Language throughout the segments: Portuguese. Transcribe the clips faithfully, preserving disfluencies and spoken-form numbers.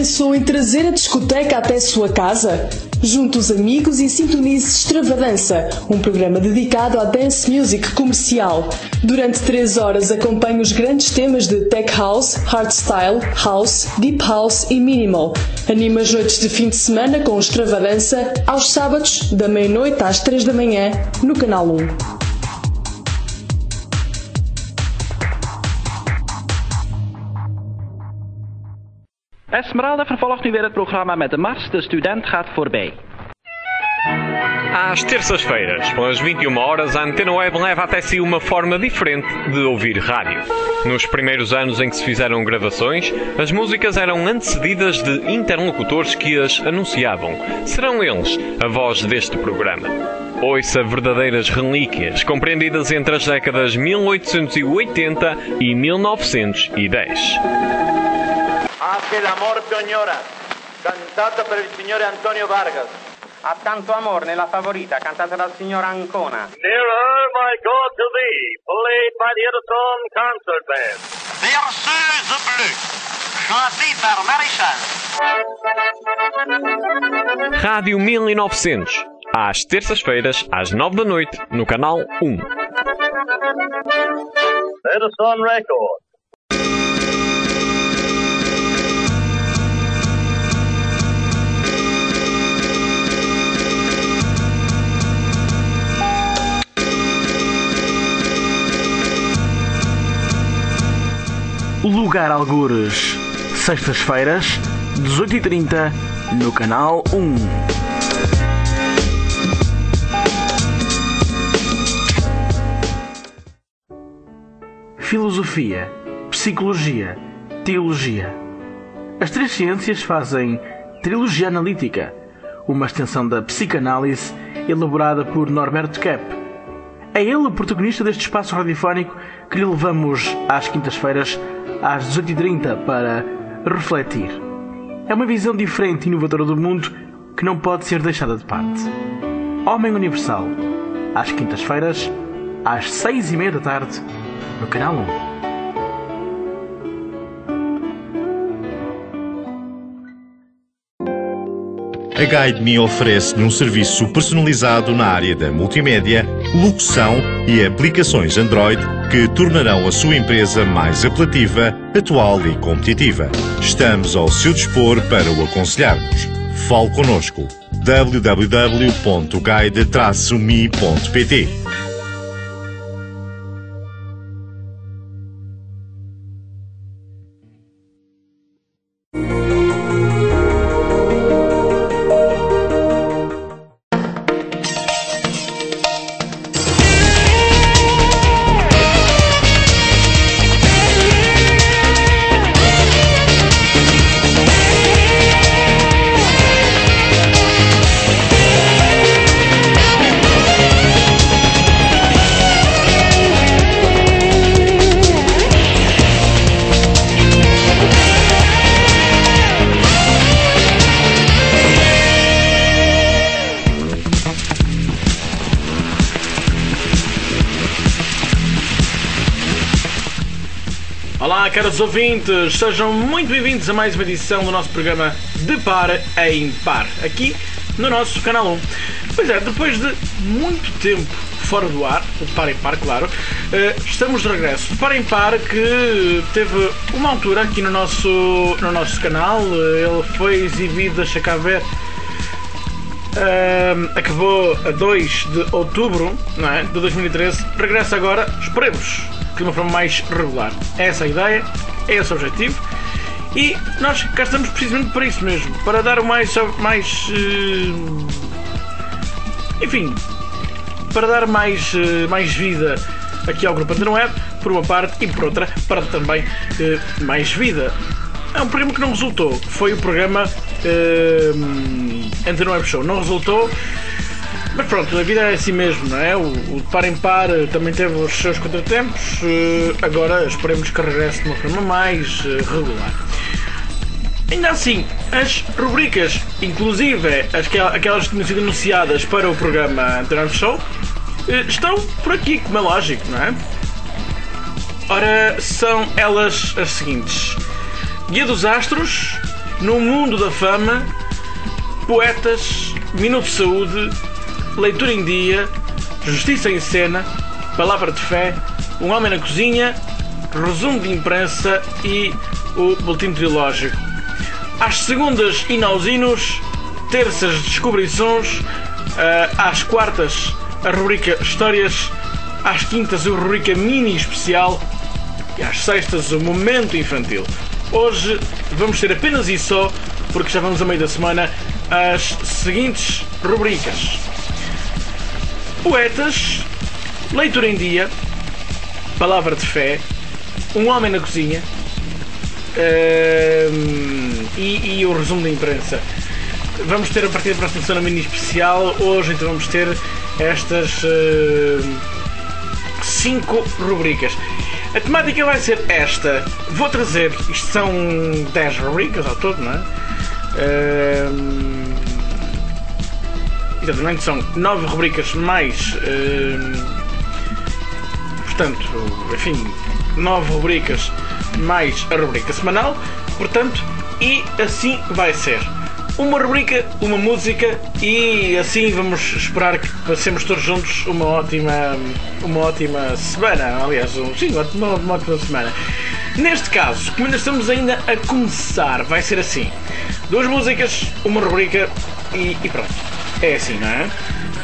pensou em trazer a discoteca até sua casa? Junte os amigos e sintonize Extravadança, um programa dedicado à dance music comercial. Durante três horas acompanhe os grandes temas de Tech House, Hardstyle, House, Deep House e Minimal. Anima as noites de fim de semana com Extravadança aos sábados, da meia-noite às três da manhã, no Canal um. Esmeralda vervolgt nu weer het programma met de Mars, de student gaat voorbij. Às terças-feiras, pelas vinte e uma horas, a Antena Web leva até si uma forma diferente de ouvir rádio. Nos primeiros anos em que se fizeram gravações, as músicas eram antecedidas de interlocutores que as anunciavam. Serão eles a voz deste programa. Ouça verdadeiras relíquias, compreendidas entre as décadas mil oitocentos e oitenta e mil novecentos e dez. Hace el amor Toñora, cantata per il signore Antonio Vargas. Ha tanto amor nella favorita, cantata dal signor Ancona. Nearer, my God, to thee, played by the Edison Concert Band. Berceuse bleue, chantée par Maréchal. Rádio mil e novecentos, às terças-feiras, às nove da noite, no Canal um. Edison Records. Lugar Algures, sextas-feiras, dezoito e trinta, no Canal um. Filosofia, Psicologia, Teologia. As três ciências fazem trilogia analítica, uma extensão da psicanálise elaborada por Norberto Kepp. É ele o protagonista deste espaço radiofónico que lhe levamos às quintas-feiras às dezoito e trinta para refletir. É uma visão diferente e inovadora do mundo que não pode ser deixada de parte. Homem Universal, às quintas-feiras, às seis e meia da tarde, no Canal um. A Guide.me oferece-lhe um serviço personalizado na área da multimédia, locução e aplicações Android que tornarão a sua empresa mais apelativa, atual e competitiva. Estamos ao seu dispor para o aconselharmos. Fale connosco. w w w ponto guide traço me ponto p t. Olá, caros ouvintes, sejam muito bem-vindos a mais uma edição do nosso programa De Par em Par, aqui no nosso Canal um. Pois é, depois de muito tempo fora do ar, de Par em Par, claro, estamos de regresso. De Par em Par, que teve uma altura aqui no nosso, no nosso canal, ele foi exibido, deixa cá ver, uh, acabou a dois de outubro, não é, de dois mil e treze, regressa agora, esperemos, de uma forma mais regular. É essa a ideia, é esse o objetivo e nós cá estamos precisamente para isso mesmo, para dar mais, mais uh, enfim, para dar mais, uh, mais vida aqui ao Grupo Antena Web, por uma parte, e por outra, para também uh, mais vida. É um programa que não resultou, foi o programa uh, Antena Web Show, não resultou. Mas pronto, a vida é assim mesmo, não é? O, o de Par em Par também teve os seus contratempos, agora esperemos que regresse de uma forma mais regular. Ainda assim, as rubricas, inclusive aquelas que tinham sido anunciadas para o programa Antena Web Show, estão por aqui, como é lógico, não é? Ora, são elas as seguintes: Guia dos Astros, No mundo da fama, poetas, minuto de saúde, leitura em dia, justiça em cena, palavra de fé, um homem na cozinha, resumo de imprensa e o boletim meteorológico. Às segundas, inausinos, terças, descobrições, às quartas, a rubrica Histórias, às quintas, a rubrica Mini Especial e às sextas, o Momento Infantil. Hoje vamos ter apenas isso só, porque já vamos a meio da semana, as seguintes rubricas: Poetas, Leitura em Dia, Palavra de Fé, Um Homem na Cozinha uh, e, e o Resumo da Imprensa. Vamos ter a partir da próxima semana mini especial. Hoje então vamos ter estas uh, cinco rubricas. A temática vai ser esta. Vou trazer, isto são dez rubricas ao todo, não é? Uh, exatamente, são nove rubricas mais uh, portanto, enfim, nove rubricas mais a rubrica semanal, portanto, e assim vai ser. Uma rubrica, uma música e assim vamos esperar que passemos todos juntos uma ótima, uma ótima semana. Aliás, um, sim, uma, uma ótima semana. Neste caso, como ainda estamos ainda a começar, vai ser assim: duas músicas, uma rubrica e, e pronto. É assim, não é?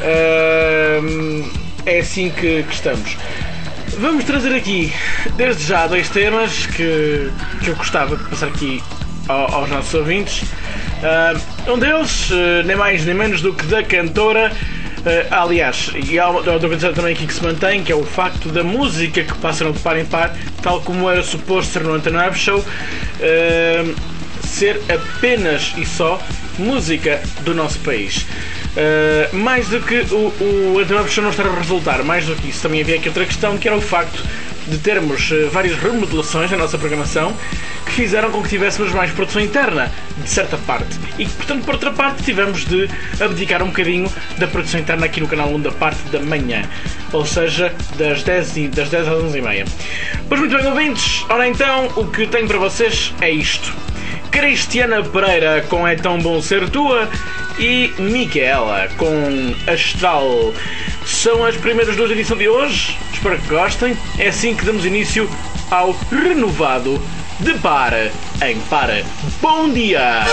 Uh, é assim que, que estamos. Vamos trazer aqui, desde já, dois temas que, que eu gostava de passar aqui ao, aos nossos ouvintes. Uh, um deles, uh, nem mais nem menos do que da cantora, uh, aliás, e há outra coisa também aqui que se mantém, que é o facto da música que passa no de par em par, tal como era suposto ser no Antena Web Show, uh, ser apenas e só música do nosso país. Uh, mais do que o, o Antena Web Show não estar a resultar, mais do que isso, também havia aqui outra questão, que era o facto de termos uh, várias remodelações na nossa programação que fizeram com que tivéssemos mais produção interna, de certa parte, e que, portanto, por outra parte, tivemos de abdicar um bocadinho da produção interna aqui no canal um da parte da manhã, ou seja, das dez, e, das dez às onze e meia. Pois muito bem, ouvintes, ora então, o que tenho para vocês é isto: Cristiana Pereira com É Tão Bom Ser Tua e Micaela com Astral. São as primeiras duas edições de hoje, espero que gostem. É assim que damos início ao renovado De Par em Par. Bom dia!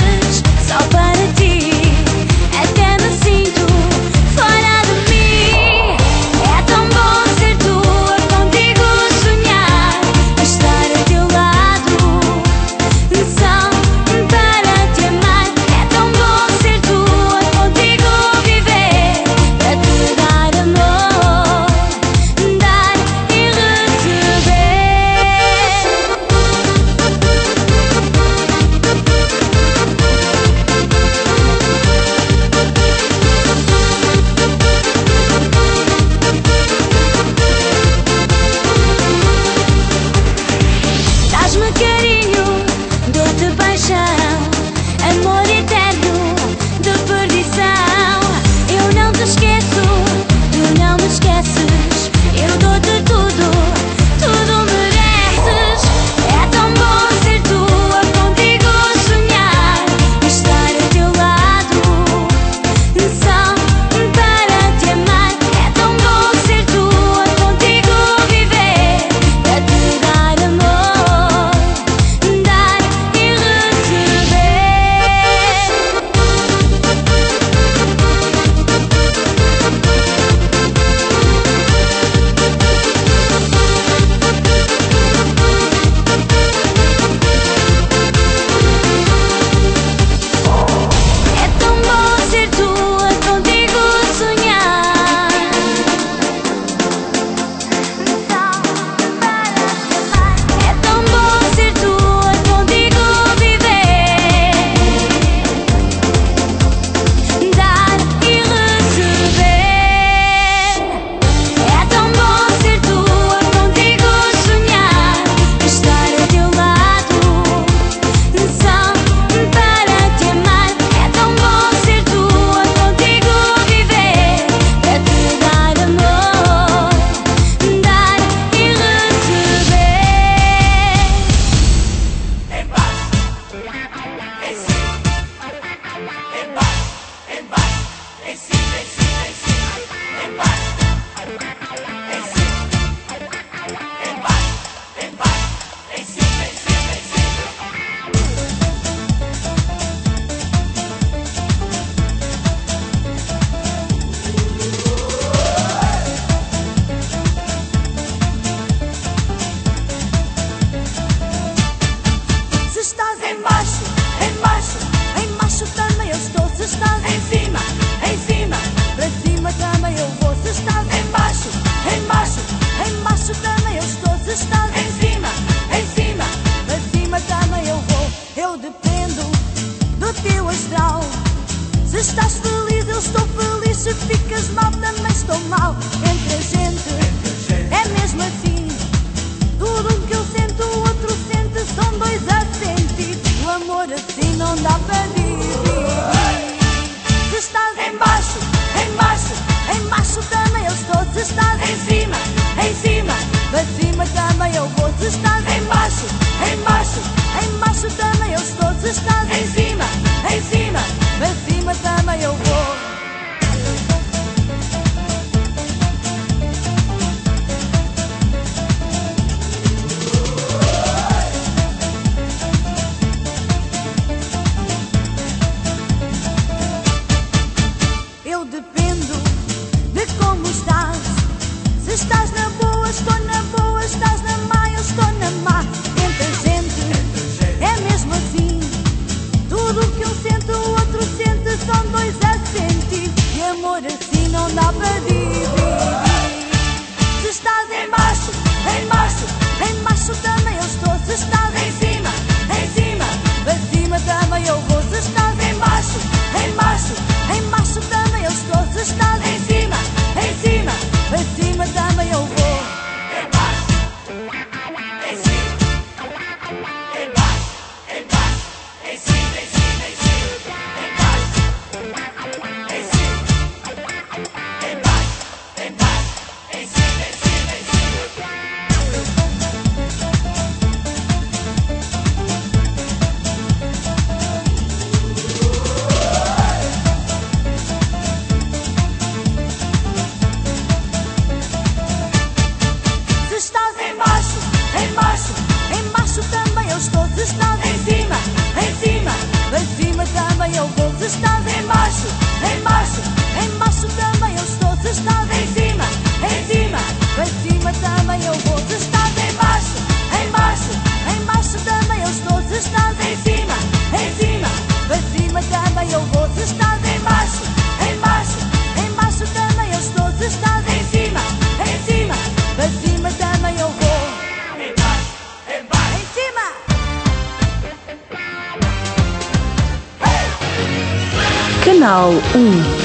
Até me sinto fora de mim. não dá para dividir. Se estás em baixo, em baixo, em baixo também eu estou. Se estás em cima, em cima, para cima também eu vou. Se estás em baixo, em baixo, em baixo também eu estou. Se estás em cima, em cima, para cima também eu vou. Eu dependo de como estás. Se estás na boa, estou na boa. Estás na má, eu estou na má. Entre a gente, é mesmo assim. Tudo o que um sente, o outro sente. São dois a sentir. E amor assim não dá para dividir. Se estás em baixo, em baixo, em baixo também eu estou. Se estás em cima, em cima, para cima também eu vou. Se estás em baixo, em baixo, em baixo também eu estou. Se estás em cima, em cima, para cima também eu vou. Em baixo, em cima, em baixo, em baixo, em cima, em cima, em cima, em baixo, em cima, em baixo, em baixo, em cima, em cima, em cima. Se estás em baixo, em baixo, em baixo também eu estou. Se estás em cima, em cima, para cima também eu vou. Se estás em baixo, em baixo, em baixo também eu estou. Se estás em cima, em cima, para cima também eu vou. Se estás em baixo, em baixo, em baixo também eu estou. Se estás em cima, em cima, para cima também eu vou. Se estás em baixo, em baixo, em baixo também eu estou. Se estás em cima, em cima, para cima também eu vou. Em baixo, em baixo, em cima. Canal um.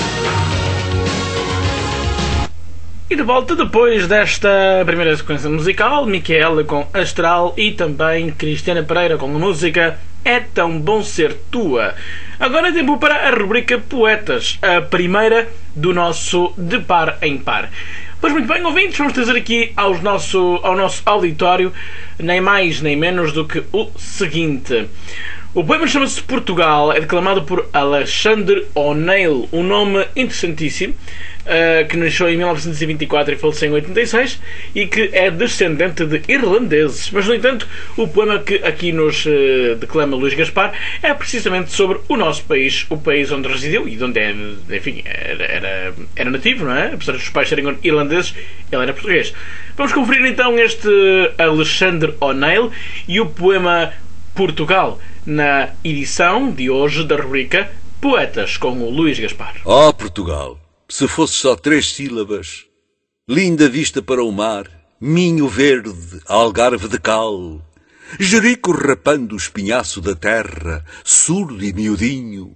E de volta depois desta primeira sequência musical, Micaela com Astral e também Cristiana Pereira com a música É Tão Bom Ser Tua. Agora é tempo para a rubrica Poetas, a primeira do nosso De Par em Par. Pois muito bem, ouvintes, vamos trazer aqui aos nosso, ao nosso auditório nem mais nem menos do que o seguinte. O poema chama-se Portugal, é declamado por Alexander O'Neill, um nome interessantíssimo, uh, que nasceu em mil novecentos e vinte e quatro e faleceu em oitenta e seis, e que é descendente de irlandeses. Mas, no entanto, o poema que aqui nos uh, declama Luís Gaspar é precisamente sobre o nosso país, o país onde residiu e de onde é, enfim, era, era, era nativo, não é? Apesar dos pais serem irlandeses, ele era português. Vamos conferir então este Alexander O'Neill e o poema Portugal, na edição de hoje da rubrica Poetas, com o Luís Gaspar. Ó oh, Portugal, se fosse só três sílabas, linda vista para o mar, Minho verde, Algarve de cal, Jerico rapando o espinhaço da terra, surdo e miudinho,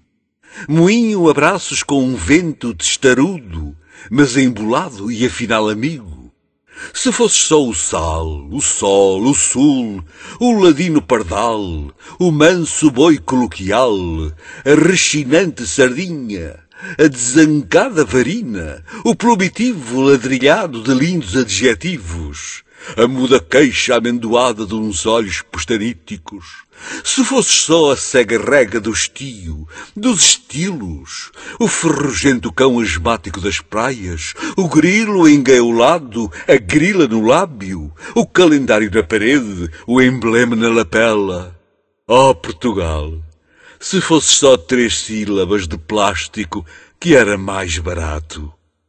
moinho abraços com um vento testarudo, mas embolado e afinal amigo. Se fosse só o sal, o sol, o sul, o ladino pardal, o manso boi coloquial, a rechinante sardinha, a desancada varina, o plumitivo ladrilhado de lindos adjetivos, a muda queixa amendoada de uns olhos postaríticos, se fosse só a cega rega do estio, dos estilos, o ferrugento cão asmático das praias, o grilo engaulado, a grila no lábio, o calendário na parede, o emblema na lapela. Ó oh, Portugal, se fosse só três sílabas de plástico, que era mais barato.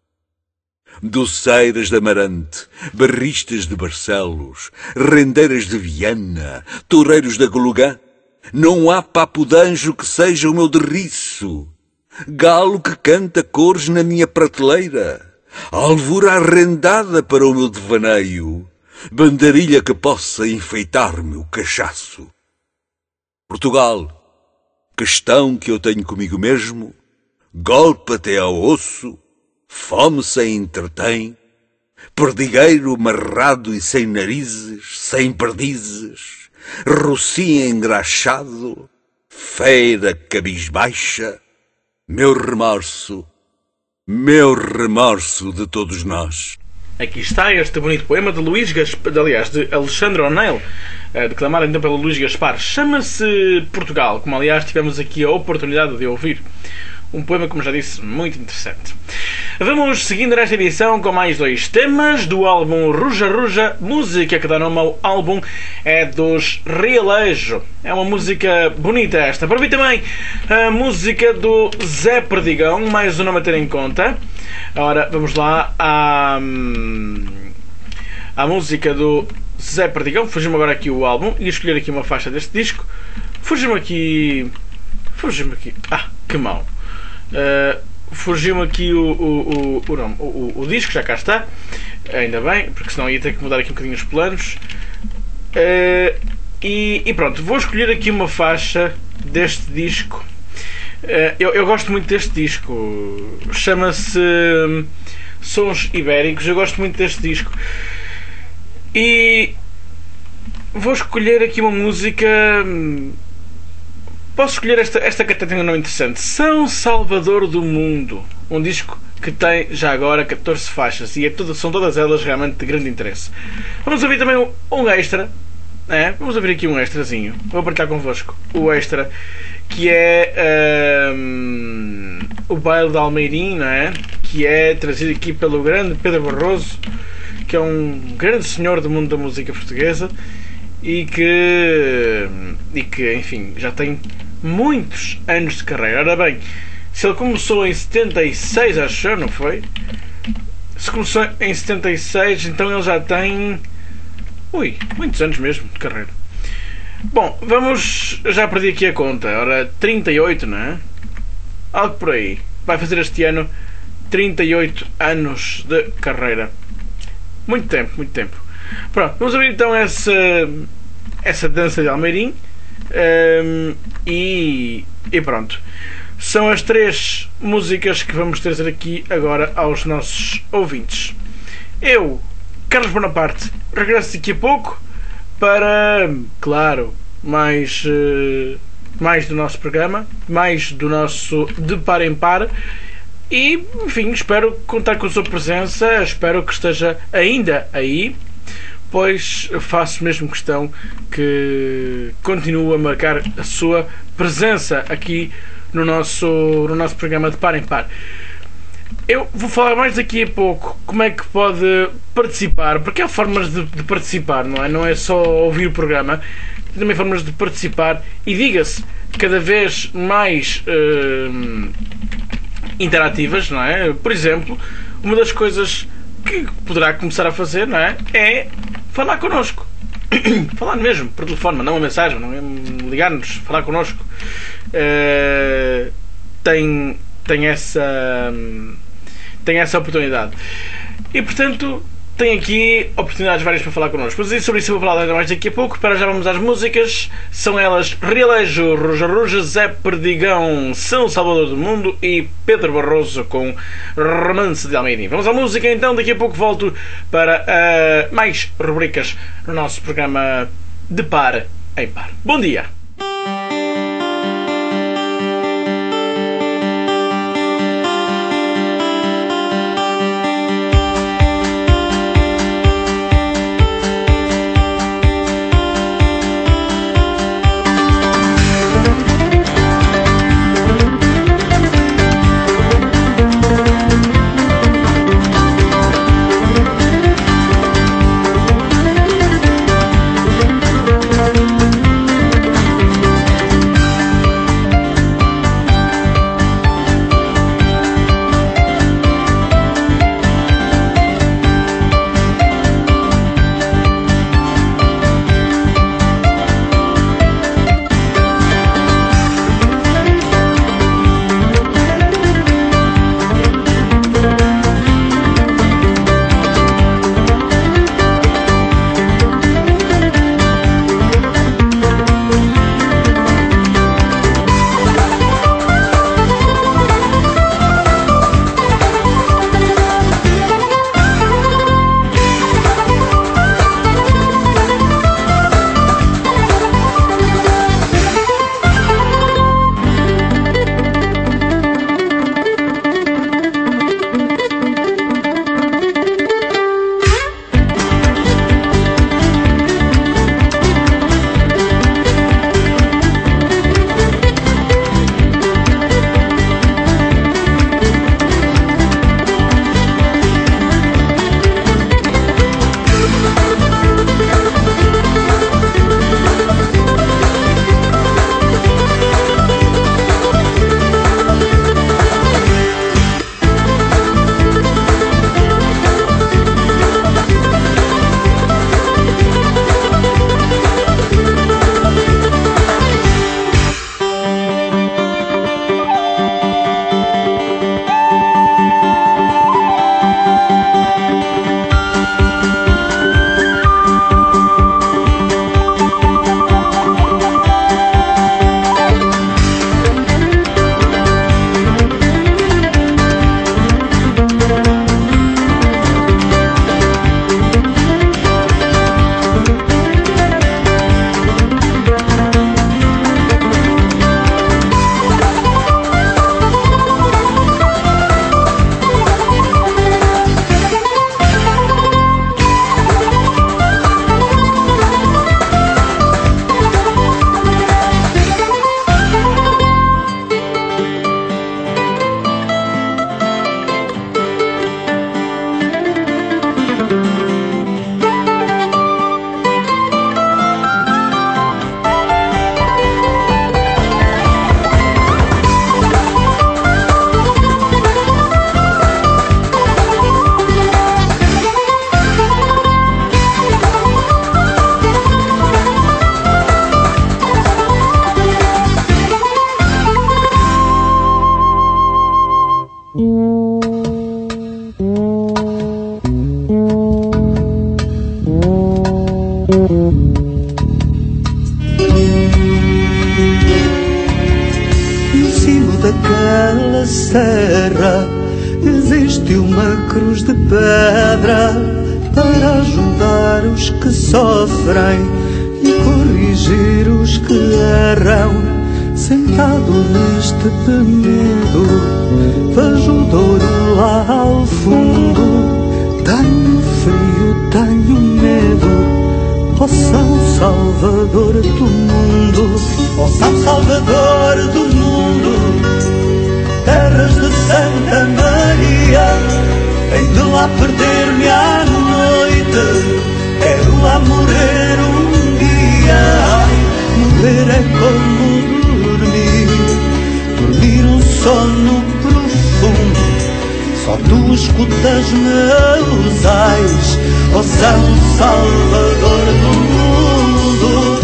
Doceiras de Amarante, barristas de Barcelos, rendeiras de Viana, toureiros da Golugã, não há papo de anjo que seja o meu derriço, galo que canta cores na minha prateleira, alvura arrendada para o meu devaneio, bandarilha que possa enfeitar-me o cachaço. Portugal, questão que eu tenho comigo mesmo, golpe até ao osso, fome sem entretém, perdigueiro marrado e sem narizes, sem perdizes, rocinha engraxado, feira cabisbaixa, meu remorso, meu remorso de todos nós. Aqui está este bonito poema de Luís Gaspar, aliás, de Alexandre O'Neill, declamado então pelo Luís Gaspar. Chama-se Portugal, como aliás tivemos aqui a oportunidade de ouvir. Um poema, como já disse, muito interessante. Vamos seguindo nesta edição com mais dois temas do álbum Ruja Ruja. Música que dá nome ao álbum é dos Realejo. É uma música bonita esta. Para mim também a música do Zé Perdigão, mais um nome a ter em conta. Ora, vamos lá à, à música do Zé Perdigão. Fugiu-me agora aqui o álbum e escolher aqui uma faixa deste disco. Fugiu-me aqui... Fugiu-me aqui... Ah, que mau. Uh, fugiu-me aqui o, o, o, o, não, o, o disco, já cá está, ainda bem, porque senão ia ter que mudar aqui um bocadinho os planos. Uh, e, e pronto, vou escolher aqui uma faixa deste disco. Uh, eu, eu gosto muito deste disco, chama-se Sons Ibéricos. Eu gosto muito deste disco e vou escolher aqui uma música. Posso escolher esta, esta que até tem um nome interessante: São Salvador do Mundo. Um disco que tem já agora catorze faixas e é tudo, são todas elas realmente de grande interesse. Vamos ouvir também um, um extra. É? Vamos ouvir aqui um extrazinho. Vou partilhar convosco o extra, que é um, o Baile de Almeirim, não é? Que é trazido aqui pelo grande Pedro Barroso, que é um grande senhor do mundo da música portuguesa e que, e que enfim, já tem muitos anos de carreira. Ora bem, se ele começou em setenta e seis, acho eu, não foi? Se começou em setenta e seis, então ele já tem... Ui, muitos anos mesmo de carreira. Bom, vamos... Já perdi aqui a conta. Ora, trinta e oito, não é? Algo por aí. Vai fazer este ano trinta e oito anos de carreira. Muito tempo, muito tempo. Pronto, vamos abrir então essa, essa dança de Almeirim. Um, e, e pronto. São as três músicas que vamos trazer aqui agora aos nossos ouvintes. Eu, Carlos Bonaparte, regresso daqui a pouco para, claro, mais, uh, mais do nosso programa, mais do nosso De Par em Par. E, enfim, espero contar com a sua presença, espero que esteja ainda aí, pois faço mesmo questão que continue a marcar a sua presença aqui no nosso, no nosso programa De Par em Par. Eu vou falar mais daqui a pouco como é que pode participar, porque há formas de, de participar, não é? Não é só ouvir o programa, tem também formas de participar e, diga-se, cada vez mais uh, interativas, não é? Por exemplo, uma das coisas que poderá começar a fazer, não é? É falar connosco. Falar mesmo, por telefone, mandar uma mensagem, não é? Ligar-nos, falar connosco. Uh, tem, tem essa tem essa oportunidade. E portanto tem aqui oportunidades várias para falar connosco. Mas sobre isso eu vou falar ainda mais daqui a pouco. Para já vamos às músicas. São elas Realejo, Ruja Ruja, Zé Perdigão, São Salvador do Mundo e Pedro Barroso com Romance de Almeirim. Vamos à música então, daqui a pouco volto para uh, mais rubricas no nosso programa De Par em Par. Bom dia! daquela serra existe uma cruz de pedra para ajudar os que sofrem e corrigir os que erram. Sentado neste penedo, vejo o Douro lá ao fundo. Tenho frio, tenho medo, ó São Salvador do mundo, ó São Salvador do mundo. Terras de Santa Maria, hei de lá perder-me à noite. Quero lá morrer um dia, morrer é como dormir um sono profundo. Só tu escutas meus ais, ó São Salvador do mundo.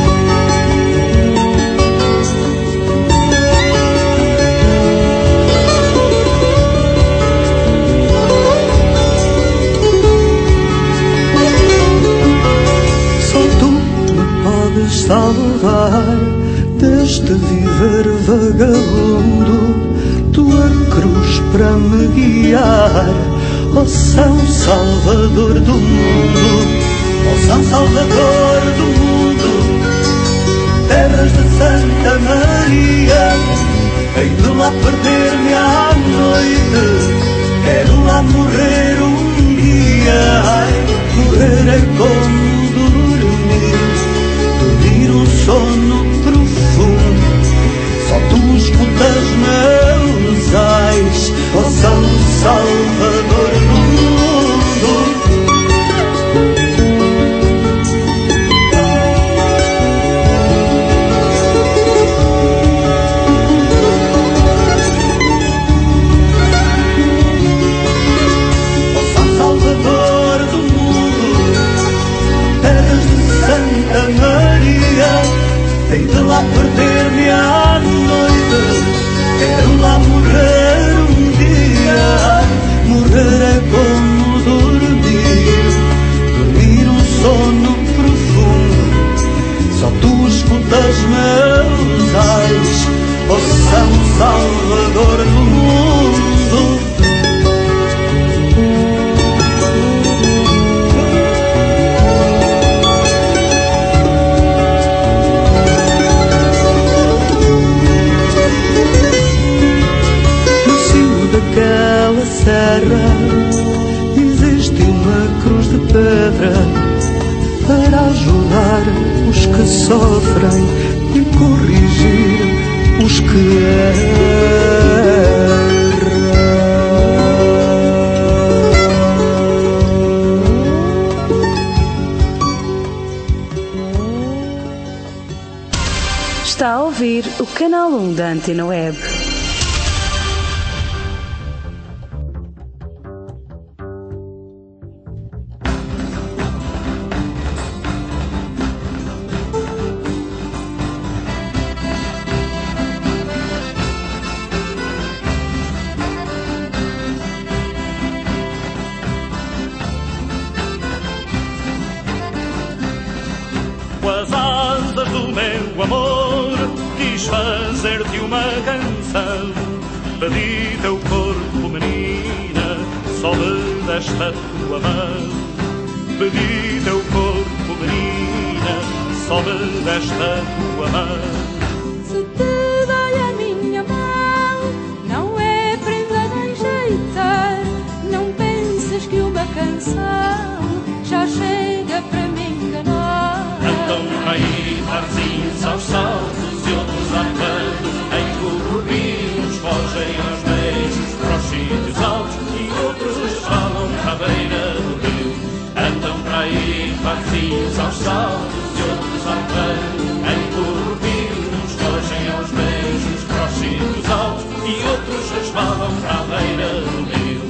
Só tu me podes salvar deste viver vagabundo, tua cruz para me guiar, ó São Salvador do mundo, ó São Salvador do mundo. Terras de Santa Maria, hei de lá perder-me à noite. Quero lá morrer um dia, morrer é como dormir, dormir um sono profundo. Só tu escutas meus ais, ó São Salvador do mundo. Ó São Salvador do mundo, terras de Santa Maria, hei de lá perder-me à noite. Quero lá morrer um dia, morrer é como dormir, dormir um sono profundo. Só tu escutas meus ais, ó São Salvador do mundo. Daquela serra existe uma cruz de pedra para ajudar os que sofrem e corrigir os que erram. Está a ouvir o canal um da Antena Web. Com as asas do meu amor quis fazer-te uma canção. Pedi teu corpo, menina, só me deste a tua mão. Pedi teu corpo, menina, só me deste a tua mão. Se te dói a minha mão, não é prenda de enfeitar. Não penses que uma canção já chega para me enganar. Andam aí parzinhos aos saltos e outros andando em corpinhos, fogem aos beijos para os sítios altos e outros falam à beira do rio. Andam para aí parzinhos aos saltos e outros andando em corpinhos, fogem aos beijos para os sítios altos e outros resvalam à beira do rio.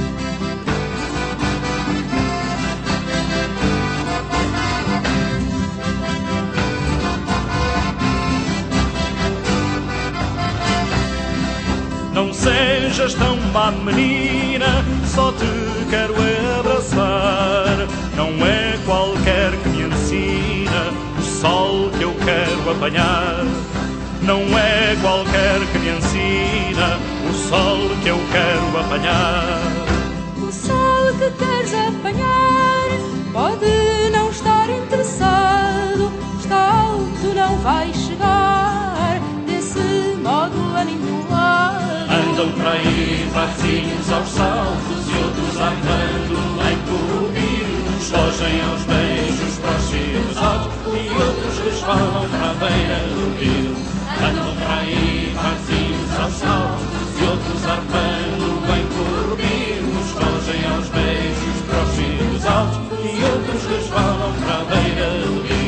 Não sejas tão má menina, só te quero abraçar. Não é qualquer que me ensina o sol que eu quero apanhar. não é qualquer que me ensina o sol que eu quero apanhar. O sol que queres apanhar pode não estar interessado, está alto, não vai chegar, desse modo aninhoado. Andam para aí vacinhos aos saltos e outros andando em corrubios, fogem aos beijos para os sítios altos e outros resvalam para a beira do rio. Andam para aí vacinhos aos saltos e outros arpando em corrubios, fogem aos beijos para os sítios altos e outros resvalam para a beira do rio.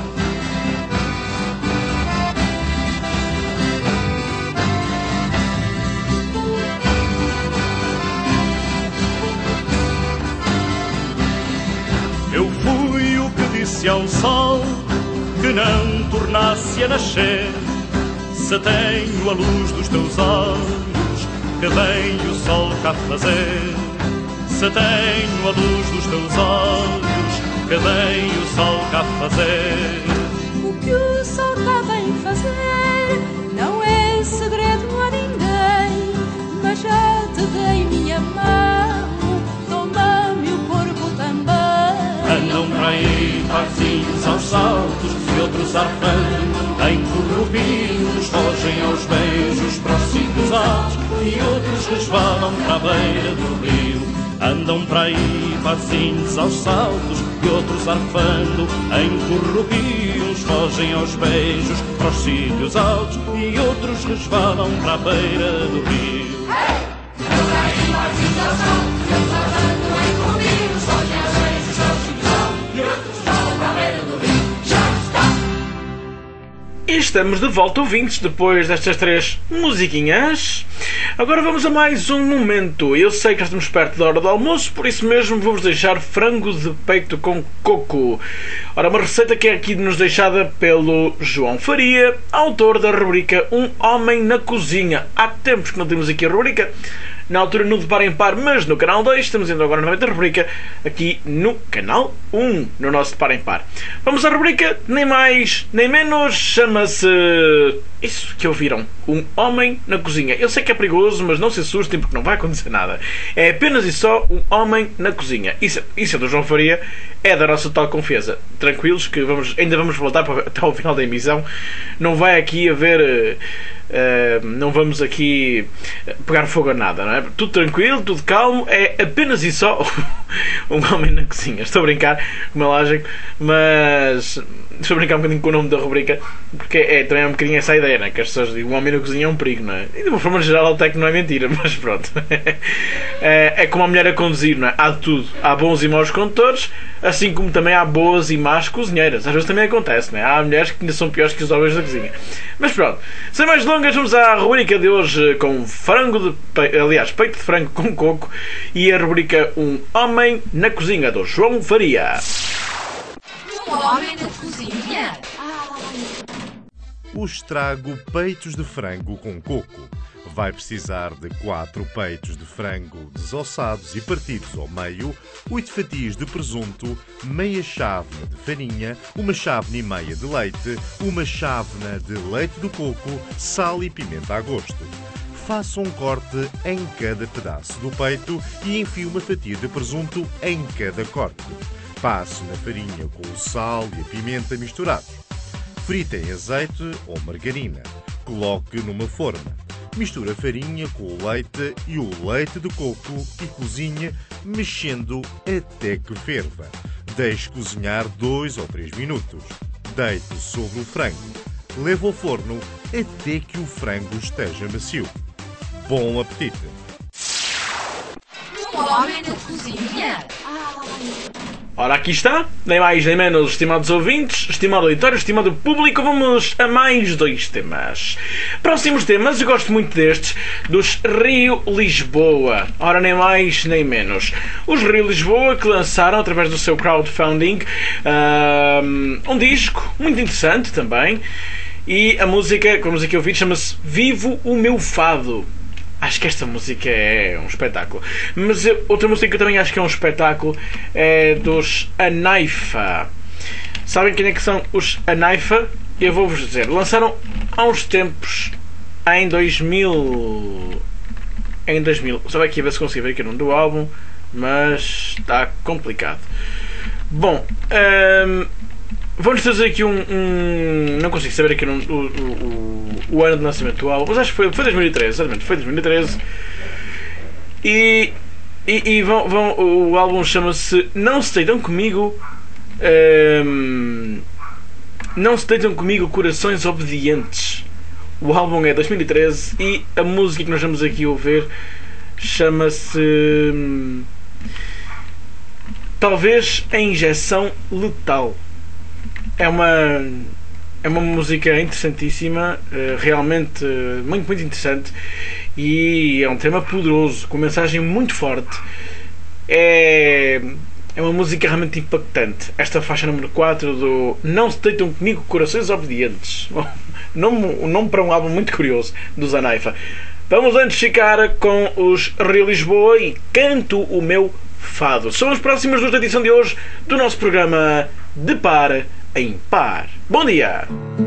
Eu fui o que disse ao sol que não tornasse a nascer. Se tenho a luz dos teus olhos, que vem o sol cá fazer. Se tenho a luz dos teus olhos, que vem o sol cá fazer. O que o sol cá vem fazer não é segredo a ninguém, mas já te dei minha mão, toma-me o corpo também. Andam para aí parzinhos aos saltos e outros arfando em corrubios, fogem aos beijos para os sítios altos e outros resvalam para a beira do rio. Andam para aí parzinhos aos saltos e outros arfando em corrubios, fogem aos beijos para os sítios altos e outros resvalam para a beira do rio. Hey! Andam para aí parzinhos aos saltos e outros arfando em corrubios, fogem aos beijos para os sítios altos e outros resvalam para a beira do rio. Já está! E estamos de volta, ouvintes, depois destas três musiquinhas. Agora vamos a mais um momento. Eu sei que já estamos perto da hora do almoço, por isso mesmo vou-vos deixar frango de peito com coco. Ora, uma receita que é aqui nos deixada pelo João Faria, autor da rubrica Um Homem na Cozinha. Há tempos que não temos aqui a rubrica, na altura no De Par em Par, mas no canal dois, estamos indo agora novamente a rubrica aqui no canal um, no nosso De Par em Par. Vamos à rubrica, nem mais nem menos, chama-se... isso que ouviram, Um Homem na Cozinha. Eu sei que é perigoso, mas não se assustem porque não vai acontecer nada. É apenas e só Um Homem na Cozinha. Isso, isso é do João Faria, é da nossa total confiança. Tranquilos que vamos, ainda vamos voltar para, até ao final da emissão. Não vai aqui haver... Uh, não vamos aqui pegar fogo a nada, não é? Tudo tranquilo, tudo calmo, é apenas e só Um Homem na Cozinha. Estou a brincar, como é lógico, mas estou a brincar um bocadinho com o nome da rubrica, porque é, também é um bocadinho essa a ideia, não é? Que as pessoas dizem Um Homem na Cozinha é um perigo, não é? E de uma forma geral até que não é mentira, mas pronto. É, é como a mulher a conduzir, não é? Há de tudo. Há bons e maus condutores, assim como também há boas e más cozinheiras. Às vezes também acontece, não é? Há mulheres que ainda são piores que os homens da cozinha. Mas pronto, sem mais delongas, vamos à rubrica de hoje com frango de pe... aliás, peito de frango com coco e a rubrica Um Homem na Cozinha, do João Faria. Um Homem na Cozinha? O estrago peitos de frango com coco. Vai precisar de quatro peitos de frango desossados e partidos ao meio, oito fatias de presunto, meia chávena de farinha, uma chávena e meia de leite, uma chávena de leite de coco, sal e pimenta a gosto. Faça um corte em cada pedaço do peito e enfie uma fatia de presunto em cada corte. Passe na farinha com o sal e a pimenta misturados. Frite em azeite ou margarina. Coloque numa forma. Misture a farinha com o leite e o leite de coco e cozinhe, mexendo até que ferva. Deixe cozinhar dois ou três minutos. Deite sobre o frango. Leve ao forno até que o frango esteja macio. Bom apetite! Um Homem na Cozinha? Ora, aqui está, nem mais nem menos, estimados ouvintes, estimado leitor, estimado público, vamos a mais dois temas. Próximos temas, eu gosto muito destes, dos Rio Lisboa. Ora, nem mais nem menos. Os Rio Lisboa que lançaram, através do seu crowdfunding, um, um disco muito interessante também. E a música que vamos aqui ouvir chama-se Vivo o Meu Fado. Acho que esta música é um espetáculo. Mas outra música que eu também acho que é um espetáculo é dos Anaifa. Sabem quem é que são os Anaifa? Eu vou-vos dizer. Lançaram há uns tempos, em dois mil... Em dois mil... Só vai aqui a ver se consigo ver aqui o nome do álbum, mas está complicado. Bom, um, vamos fazer aqui um, um... Não consigo saber aqui o, o, o, o ano de lançamento do álbum, mas acho que foi, foi dois mil e treze, exatamente, foi dois mil e treze. E... E, e vão, vão, o álbum chama-se Não Se Deitam Comigo, um, Não Se Deitam Comigo Corações Obedientes. O álbum é dois mil e treze e a música que nós vamos aqui ouvir chama-se um, talvez a Injeção Letal. É uma, é uma música interessantíssima, realmente muito, muito interessante. E é um tema poderoso, com uma mensagem muito forte. É, é uma música realmente impactante. Esta faixa número quatro do Não Se Deitam Comigo Corações Obedientes. Um nome para um álbum muito curioso do Zanaifa. Vamos antes ficar com os Rio Lisboa e Canto o Meu Fado. São os próximos dos da edição de hoje do nosso programa De Par em Par. Bom dia!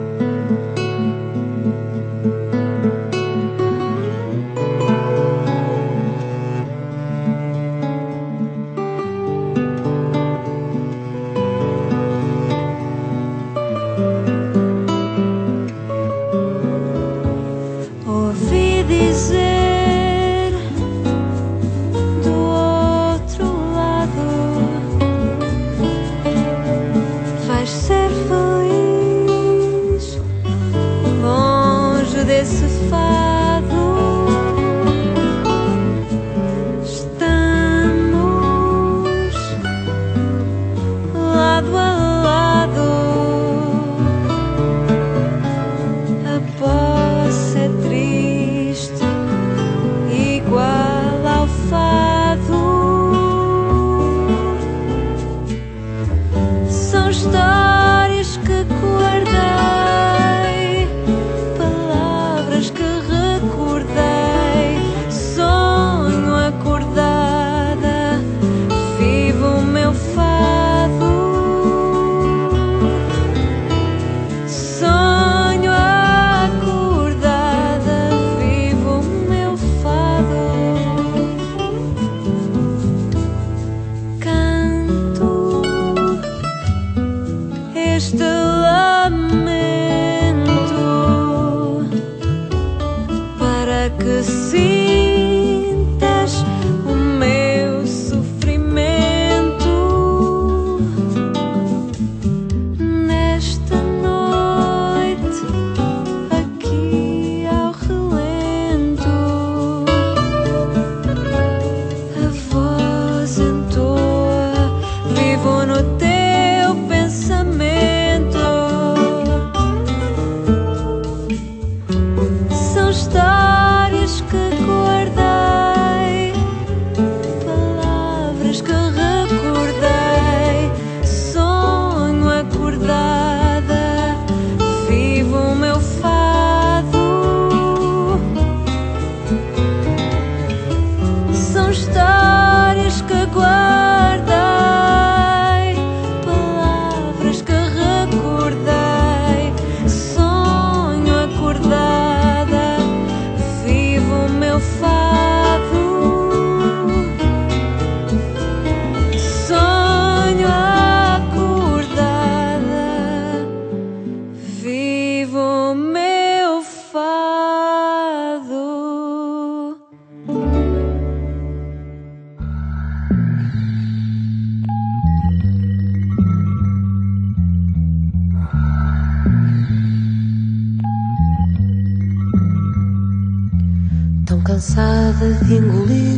Cansada de engolir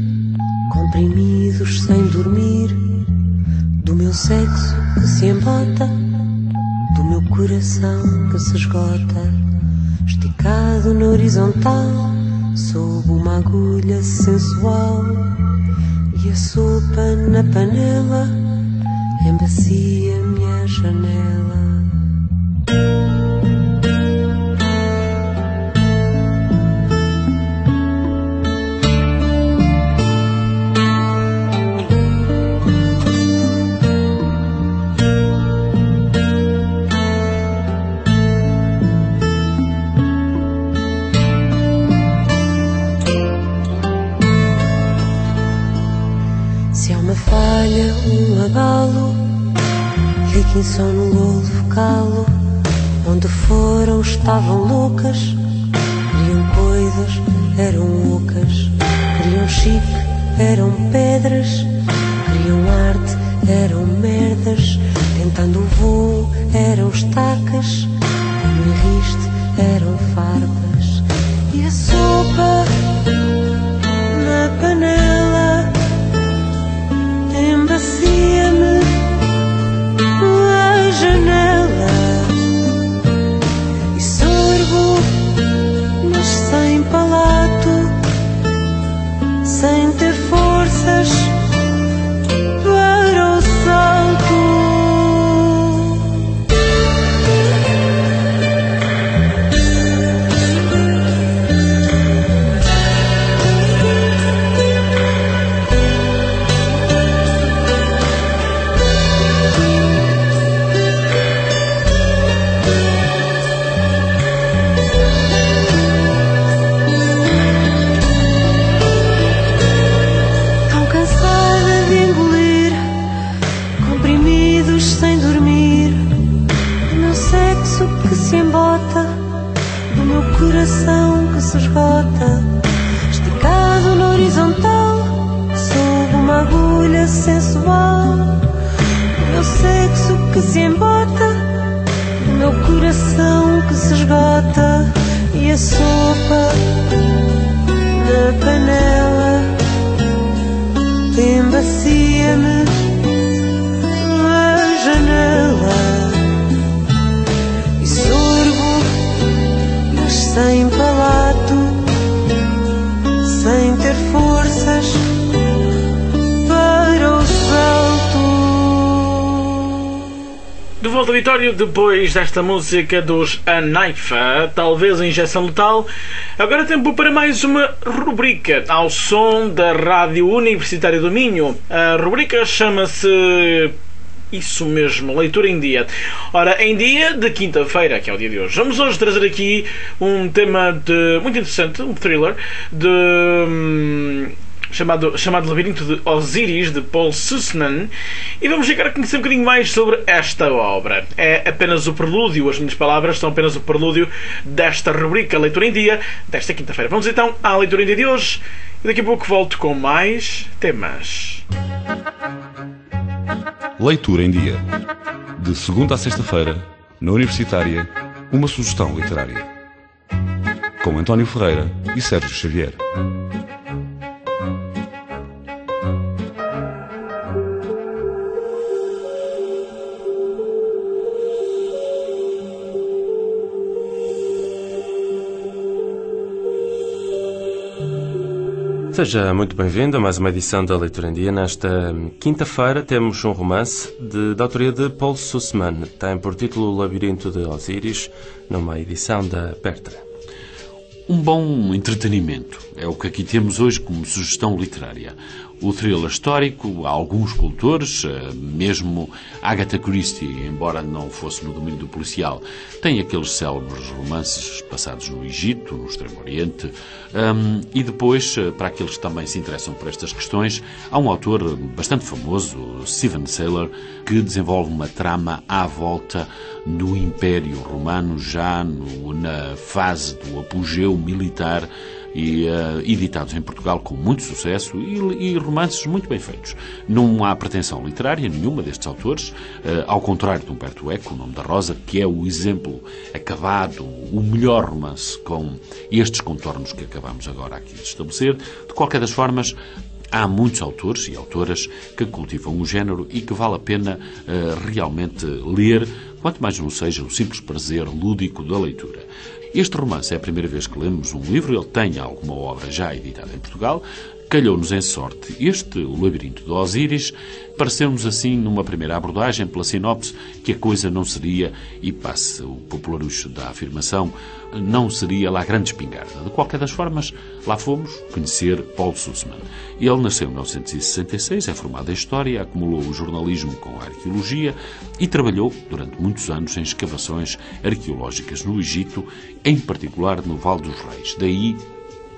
comprimidos sem dormir, do meu sexo que se embota, do meu coração que se esgota, esticado na horizontal, sob uma agulha sensual, e a sopa na panela embacia minha janela. Parkinson no Golfo Calo, onde foram estavam loucas, queriam coisas, eram ocas, queriam chique, eram pedras, queriam arte, eram merdas, tentando o voo, eram estacas, no enriste, eram farpas, e a sopa na panela embacia-me a janela, e sorbo, mas sem palato, sem ter forças para o salto. Do meu coração que se esgota, esticado na horizontal, sob uma agulha sensual. Do meu sexo que se embota, do meu coração que se esgota, e a sopa na panela embacia-me a janela. Sem palato, sem ter forças para o salto. De volta ao auditório, depois desta música dos Anaifa, talvez a injeção letal. Agora é tempo para mais uma rubrica ao som da Rádio Universitária do Minho. A rubrica chama-se... Isso mesmo, leitura em dia. Ora, em dia de quinta-feira, que é o dia de hoje, vamos hoje trazer aqui um tema de, muito interessante, um thriller de, hum, chamado, chamado Labirinto de Osíris, de Paul Sussman, e vamos chegar a conhecer um bocadinho mais sobre esta obra. É apenas o prelúdio, as minhas palavras são apenas o prelúdio desta rubrica Leitura em Dia, desta quinta-feira. Vamos então à leitura em dia de hoje, e daqui a pouco volto com mais temas. Leitura em Dia. De segunda a sexta-feira, na Universitária, uma sugestão literária. Com António Ferreira e Sérgio Xavier. Seja muito bem-vindo a mais uma edição da Leitura em Dia. Nesta quinta-feira temos um romance de, da autoria de Paul Sussman. Tem por título O Labirinto de Osíris, numa edição da Bertra. Um bom entretenimento é o que aqui temos hoje como sugestão literária. O thriller histórico, há alguns cultores, mesmo Agatha Christie, embora não fosse no domínio do policial, tem aqueles célebres romances passados no Egito, no Extremo Oriente, um, e depois, para aqueles que também se interessam por estas questões, há um autor bastante famoso, Stephen Saylor, que desenvolve uma trama à volta do Império Romano, já no, na fase do apogeu militar, e uh, editados em Portugal com muito sucesso e, e romances muito bem feitos. Não há pretensão literária nenhuma destes autores, uh, ao contrário de Humberto Eco, O Nome da Rosa, que é o exemplo acabado, o melhor romance com estes contornos que acabamos agora aqui de estabelecer. De qualquer das formas, há muitos autores e autoras que cultivam o género e que vale a pena uh, realmente ler, quanto mais não seja o simples prazer lúdico da leitura. Este romance é a primeira vez que lemos um livro, ele tem alguma obra já editada em Portugal. Calhou-nos em sorte este, O Labirinto de Osíris, pareceu-nos assim, numa primeira abordagem, pela sinopse, que a coisa não seria, e passe o popularucho da afirmação, não seria lá grande espingarda. De qualquer das formas, lá fomos conhecer Paul Sussman. Ele nasceu em mil novecentos e sessenta e seis, é formado em História, acumulou o jornalismo com a arqueologia e trabalhou durante muitos anos em escavações arqueológicas no Egito, em particular no Vale dos Reis. Daí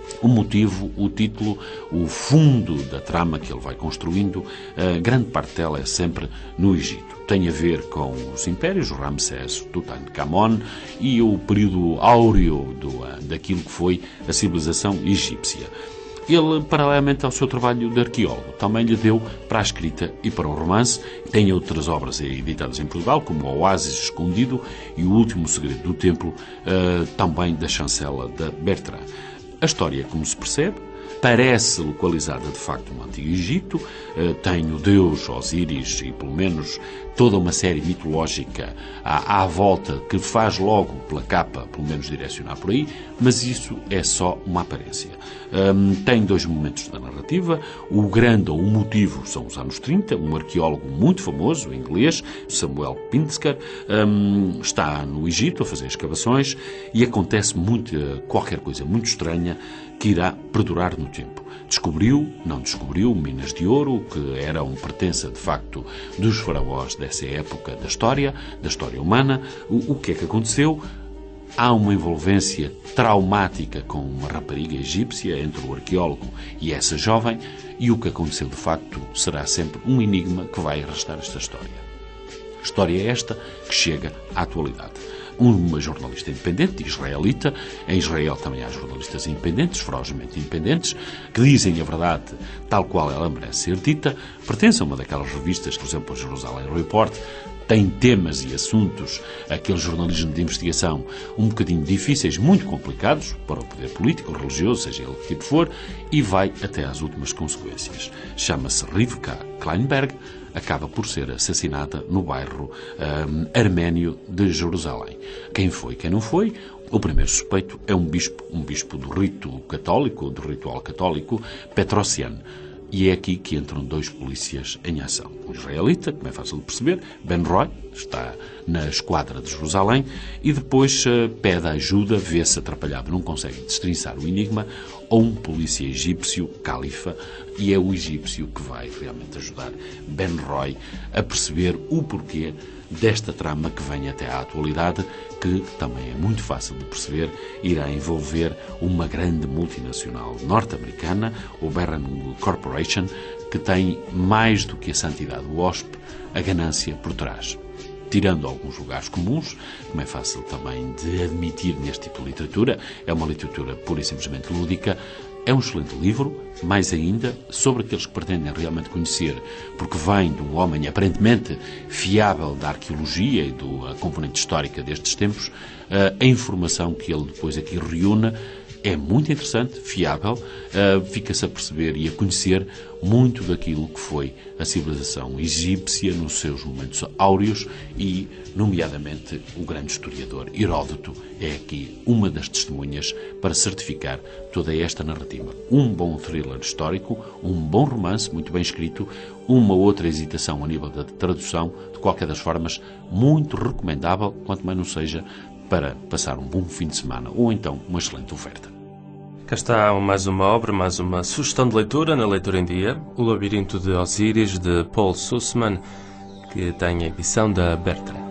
O motivo, o título, o fundo da trama que ele vai construindo, a grande parte dela é sempre no Egito. Tem a ver com os impérios, Ramsés, Tutankhamon e o período áureo do, daquilo que foi a civilização egípcia. Ele, paralelamente ao seu trabalho de arqueólogo, também lhe deu para a escrita e para o romance. Tem outras obras editadas em Portugal, como O Oásis Escondido e O Último Segredo do Templo, também da chancela da Bertrand. A história, como se percebe, parece localizada de facto no Antigo Egito, tem o deus Osíris e pelo menos toda uma série mitológica à, à volta que faz logo pela capa, pelo menos direcionar por aí, mas isso é só uma aparência. Um, tem dois momentos da narrativa. O grande ou o motivo são os anos trinta, um arqueólogo muito famoso, inglês, Samuel Pinsker, um, está no Egito a fazer escavações e acontece muito, qualquer coisa muito estranha que irá perdurar no tempo. Descobriu, não descobriu, minas de ouro, que eram pertença, de facto, dos faraós dessa época da história, da história humana. O, o que é que aconteceu? Há uma envolvência traumática com uma rapariga egípcia entre o arqueólogo e essa jovem, e o que aconteceu, de facto, será sempre um enigma que vai arrastar esta história. História esta que chega à atualidade. Uma jornalista independente, israelita. Em Israel também há jornalistas independentes, ferozmente independentes, que dizem a verdade tal qual ela merece ser dita. Pertence a uma daquelas revistas, por exemplo, a Jerusalem Report, tem temas e assuntos, aquele jornalismo de investigação, um bocadinho difíceis, muito complicados para o poder político, religioso, seja ele que tipo for, e vai até às últimas consequências. Chama-se Rivka Kleinberg, acaba por ser assassinada no bairro um, arménio de Jerusalém. Quem foi, quem não foi? O primeiro suspeito é um bispo, um bispo do rito católico, do ritual católico, Petrosian. E é aqui que entram dois polícias em ação. Um israelita, como é fácil de perceber, Ben Roy, está na esquadra de Jerusalém, e depois uh, pede ajuda, vê-se atrapalhado, não consegue destrinçar o enigma, ou um polícia egípcio, Califa, e é o egípcio que vai realmente ajudar Ben Roy a perceber o porquê desta trama que vem até à atualidade, que também é muito fácil de perceber, irá envolver uma grande multinacional norte-americana, o Barron Corporation, que tem mais do que a santidade do hóspede, a ganância por trás. Tirando alguns lugares comuns, como é fácil também de admitir neste tipo de literatura, é uma literatura pura e simplesmente lúdica. É um excelente livro, mais ainda, sobre aqueles que pretendem realmente conhecer, porque vem de um homem aparentemente fiável da arqueologia e da componente histórica destes tempos. A informação que ele depois aqui reúne é muito interessante, fiável, uh, fica-se a perceber e a conhecer muito daquilo que foi a civilização egípcia nos seus momentos áureos e, nomeadamente, o grande historiador Heródoto é aqui uma das testemunhas para certificar toda esta narrativa. Um bom thriller histórico, um bom romance, muito bem escrito, uma outra hesitação a nível da tradução, de qualquer das formas, muito recomendável, quanto mais não seja, para passar um bom fim de semana ou então uma excelente oferta. Cá está mais uma obra, mais uma sugestão de leitura na Leitura em Dia, O Labirinto de Osíris, de Paul Sussman, que tem a edição da Bertrand.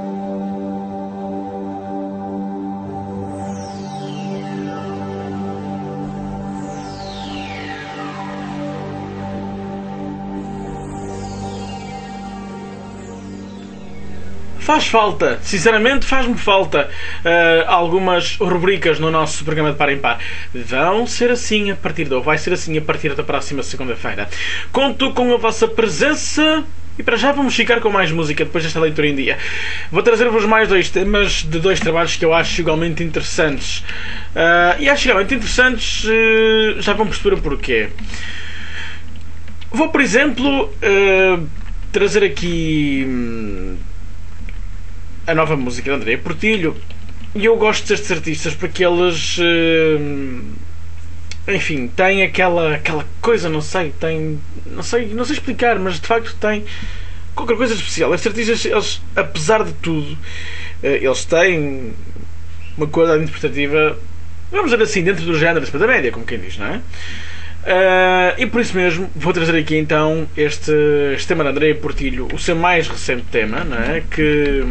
Faz falta, sinceramente faz-me falta uh, algumas rubricas no nosso programa de Par em Par. Vão ser assim a partir de, ou vai ser assim a partir da próxima segunda-feira. Conto com a vossa presença e para já vamos ficar com mais música depois desta leitura em dia. Vou trazer-vos mais dois temas de dois trabalhos que eu acho igualmente interessantes. Uh, e acho igualmente interessantes, uh, já vão perceber o porquê. Vou, por exemplo, uh, trazer aqui... Hum, a nova música de André Portillo, e eu gosto destes artistas porque eles uh, enfim, têm aquela, aquela coisa, não sei, têm, não sei, não sei explicar, mas de facto têm qualquer coisa especial. Estes artistas, eles, apesar de tudo, uh, eles têm uma qualidade interpretativa, vamos dizer assim, dentro do género da média, como quem diz, não é? Uh, e por isso mesmo vou trazer aqui então este, este tema de André Portillo, o seu mais recente tema, não é? que,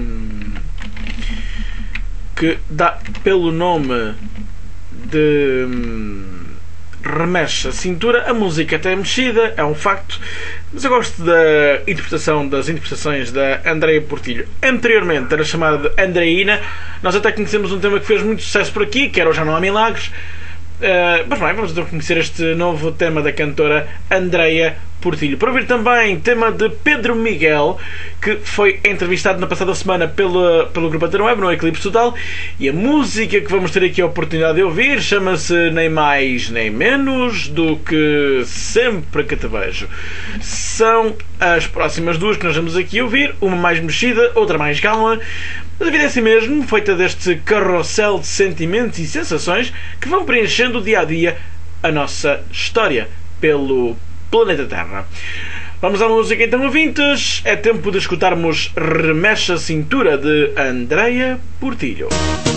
que dá pelo nome de remexe a cintura. A música até é mexida, é um facto, mas eu gosto da interpretação, das interpretações da Andreia Portillo. Anteriormente era chamada de Andreina. Nós até conhecemos um tema que fez muito sucesso por aqui, que era o Já Não Há Milagres. Uh, mas bem, vamos então conhecer este novo tema da cantora Andreia Portillo. Para ouvir também tema de Pedro Miguel, que foi entrevistado na passada semana pelo, pelo Grupo Antena Web no Eclipse Total, e a música que vamos ter aqui a oportunidade de ouvir chama-se nem mais nem menos do que Sempre Que Te Vejo. São as próximas duas que nós vamos aqui ouvir, uma mais mexida, outra mais calma, mas a vida é assim mesmo, feita deste carrossel de sentimentos e sensações que vão preenchendo o dia a dia a nossa história pelo planeta Terra. Vamos à música então, ouvintes. É tempo de escutarmos Remexe a Cintura de Andreia Portillo.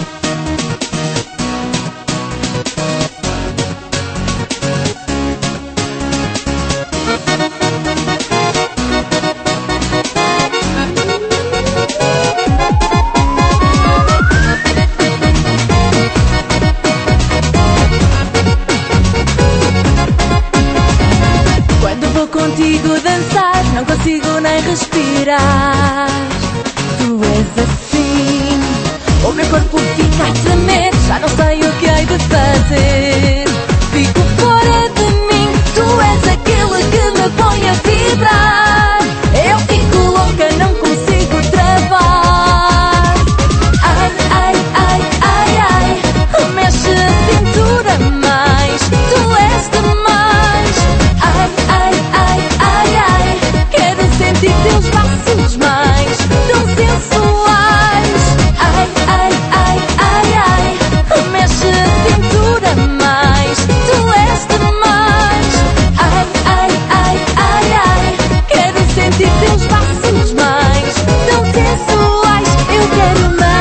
Contigo dançar, não consigo nem respirar. Tu és assim, o meu corpo fica a tremer, já não sei o que hei de fazer. Fico fora de mim, tu és aquele que me põe a vibrar. Eu fico louca, não consigo travar. Ai, ai, ai, ai, ai, mexe a cintura mais, tu és demais. Ai, ai, ai, ai, ai, quero sentir teus passos mais tão sensuais. Ai, ai, ai, ai, ai, mexe a cintura mais, tu és demais. Ai, ai, ai, ai, ai, quero sentir teus passos mais tão sensuais. Eu quero mais.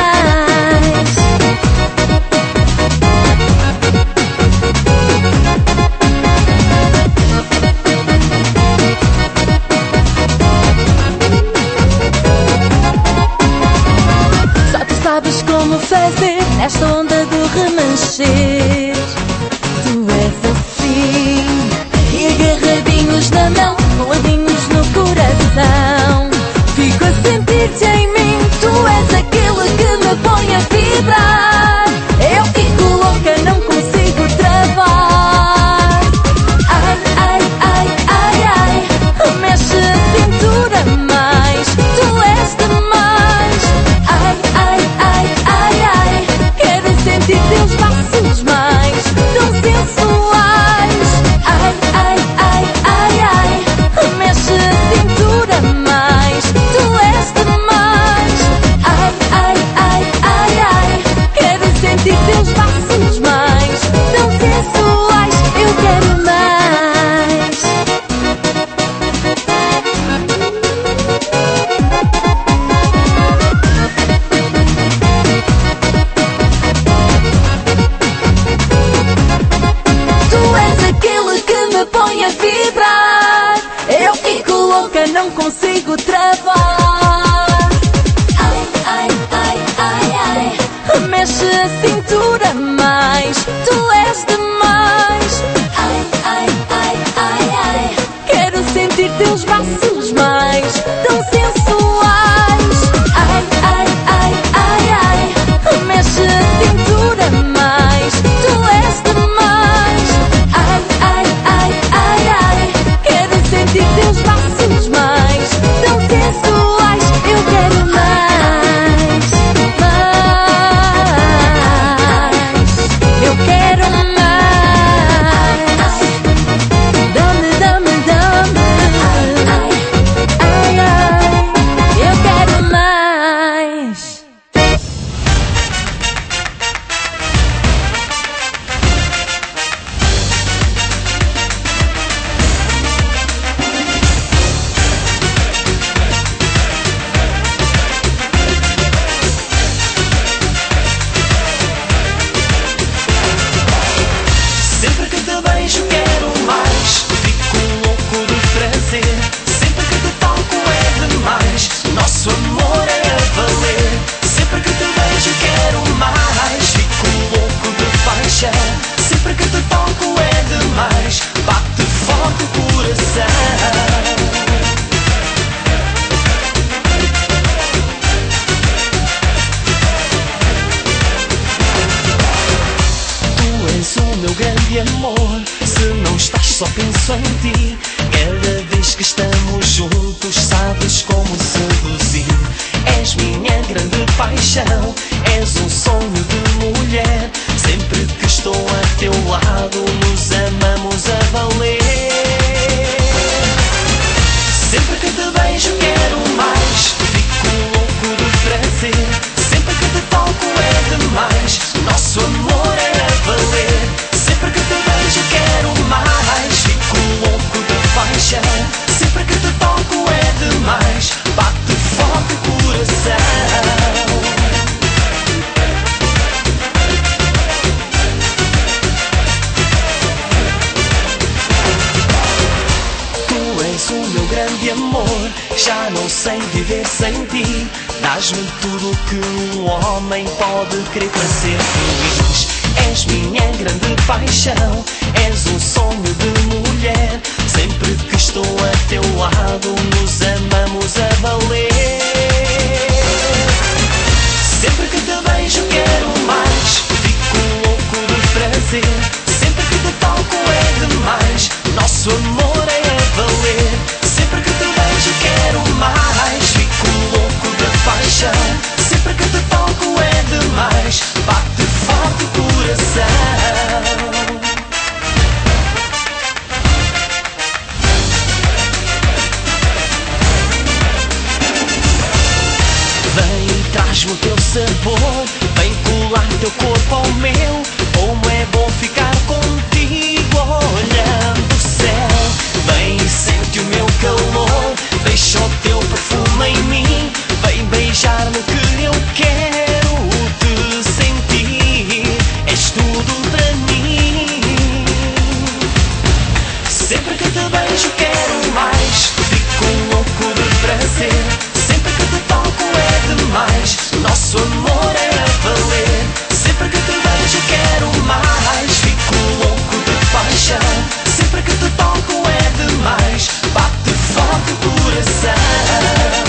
Sabes como fazer esta onda do remexer. Tu és assim, e agarradinhos na mão, coladinhos no coração. Fico a sentir-te em mim, tu és aquele que me põe a vibrar. Eu fico louca, não consigo travar. Ai, ai, ai, ai, ai, mexe a cintura mais, tu és demais. Ai, ai, ai, ai, ai, quero sentir teus passos mais tão sensuais. Ai, ai, ai, ai, ai, mexe a cintura mais, tu és demais. Ai, ai, ai, ai, ai, quero sentir teus passos mais tão sensuais. Eu quero mais. Tu és aquele que me põe a vibrar. Eu fico louca, não consigo travar. Ai, ai, ai, ai, ai, mexe a cintura mais, tu és demais. Ai, ai, ai, ai, ai, quero sentir teus passos mais tão sensuais. Ai, ai, ai, ai, ai, mexe a cintura mais, tu és demais. Ai, ai, ai, ai, ai, quero sentir teus passos mais tão sensuais. Eu quero mais, mais. Eu quero só penso em ti. Cada vez que estamos juntos, sabes como seduzir. És minha grande paixão, és um sonho de mulher. Sempre que estou a teu lado, nos amamos a valer. Sempre que te beijo quero mais, fico louco de prazer. Sempre que te toco é demais, nosso amor é a valer. Sempre que te beijo quero mais, fico louco de paixão. Sempre que te toco é demais, bate forte o coração. Tu és o meu grande amor, já não sei viver sem ti. Dás-me tudo o que um homem pode querer para ser feliz. És minha grande paixão, és um sonho de mulher. Sempre que estou a teu lado, nos amamos a valer. Sempre que te beijo quero mais, fico louco de prazer. Sempre que te toco é demais, nosso amor é a valer. Sempre que te beijo quero mais, fico louco de paixão. Sempre que te toco é demais, bate forte o coração. Vem e traz-me o teu sabor, vem colar teu corpo ao meu. Como é bom ficar contigo olhando o céu. Vem e sente o meu calor, deixa o teu perfume em mim. Vem beijar-me que eu quero te sentir. És tudo para mim. Sempre que te beijo quero mais, fico louco de prazer. Sempre que te toco é demais, nosso amor é a valer. Sempre que te beijo quero mais, fico louco de paixão. Sempre que te toco é demais, bate forte o coração.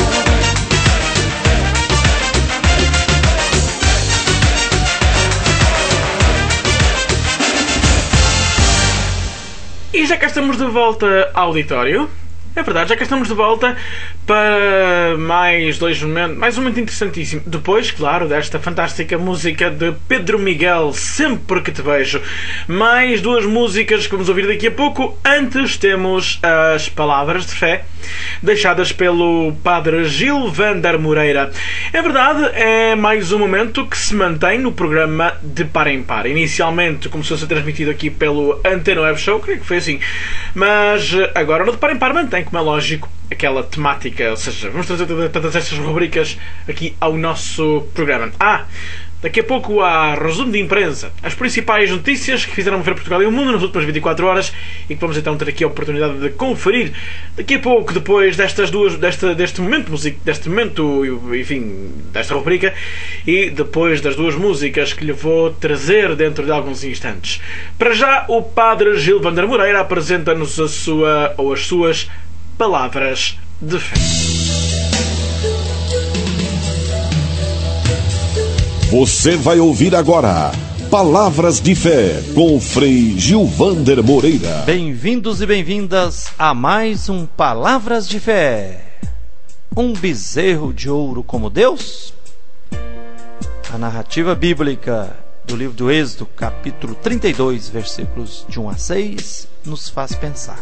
E já cá estamos de volta ao auditório. É verdade, já cá estamos de volta para mais dois momentos, mais um momento interessantíssimo. Depois, claro, desta fantástica música de Pedro Miguel, Sempre que te vejo. Mais duas músicas que vamos ouvir daqui a pouco. Antes temos as palavras de fé deixadas pelo Padre Gilvander Moreira. É verdade, é mais um momento que se mantém no programa de Par em Par. Inicialmente começou a ser transmitido aqui pelo Antena Web Show, creio que foi assim. Mas agora no de Par em Par mantém, como é lógico, aquela temática, ou seja, vamos trazer todas estas rubricas aqui ao nosso programa. Ah, daqui a pouco há resumo de imprensa, as principais notícias que fizeram mover Portugal e o mundo nas últimas vinte e quatro horas e que vamos então ter aqui a oportunidade de conferir daqui a pouco, depois destas duas, desta, deste momento music, deste momento, enfim, desta rubrica, e depois das duas músicas que lhe vou trazer dentro de alguns instantes. Para já, o Padre Gilvander Moreira apresenta-nos a sua ou as suas palavras de fé. Você vai ouvir agora Palavras de Fé com o Frei Gilvander Moreira. Bem-vindos e bem-vindas a mais um Palavras de Fé. Um bezerro de ouro como Deus? A narrativa bíblica do livro do Êxodo, capítulo trinta e dois, versículos de um a seis, nos faz pensar.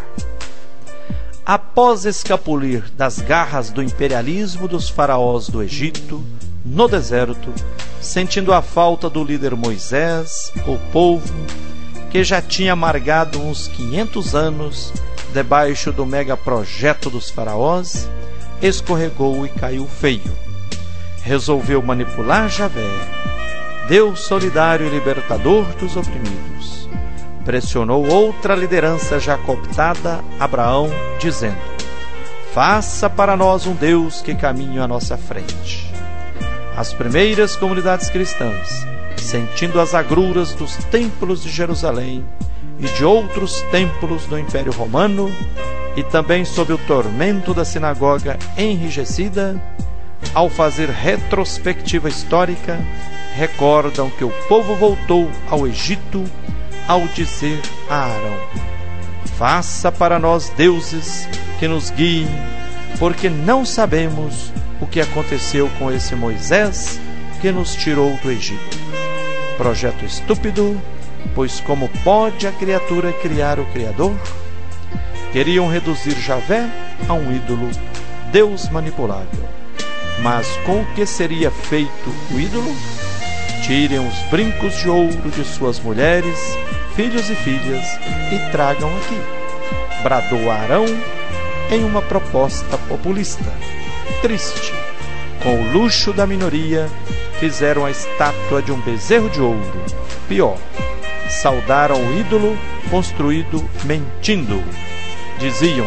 Após escapulir das garras do imperialismo dos faraós do Egito, no deserto, sentindo a falta do líder Moisés, o povo, que já tinha amargado uns quinhentos anos debaixo do megaprojeto dos faraós, escorregou e caiu feio. Resolveu manipular Javé, Deus solidário e libertador dos oprimidos. Pressionou outra liderança já cooptada, Abraão, dizendo: faça para nós um Deus que caminhe à nossa frente. As primeiras comunidades cristãs, sentindo as agruras dos templos de Jerusalém e de outros templos do Império Romano, e também sob o tormento da sinagoga enrijecida, ao fazer retrospectiva histórica, recordam que o povo voltou ao Egito ao dizer a Arão: Faça para nós deuses que nos guiem, porque não sabemos o que aconteceu com esse Moisés que nos tirou do Egito. Projeto estúpido, pois como pode a criatura criar o Criador? Queriam reduzir Javé a um ídolo, Deus manipulável. Mas com o que seria feito o ídolo? Tirem os brincos de ouro de suas mulheres, filhos e filhas, e tragam aqui. Bradou Arão em uma proposta populista. Triste. Com o luxo da minoria, fizeram a estátua de um bezerro de ouro. Pior, saudaram o ídolo construído mentindo. Diziam: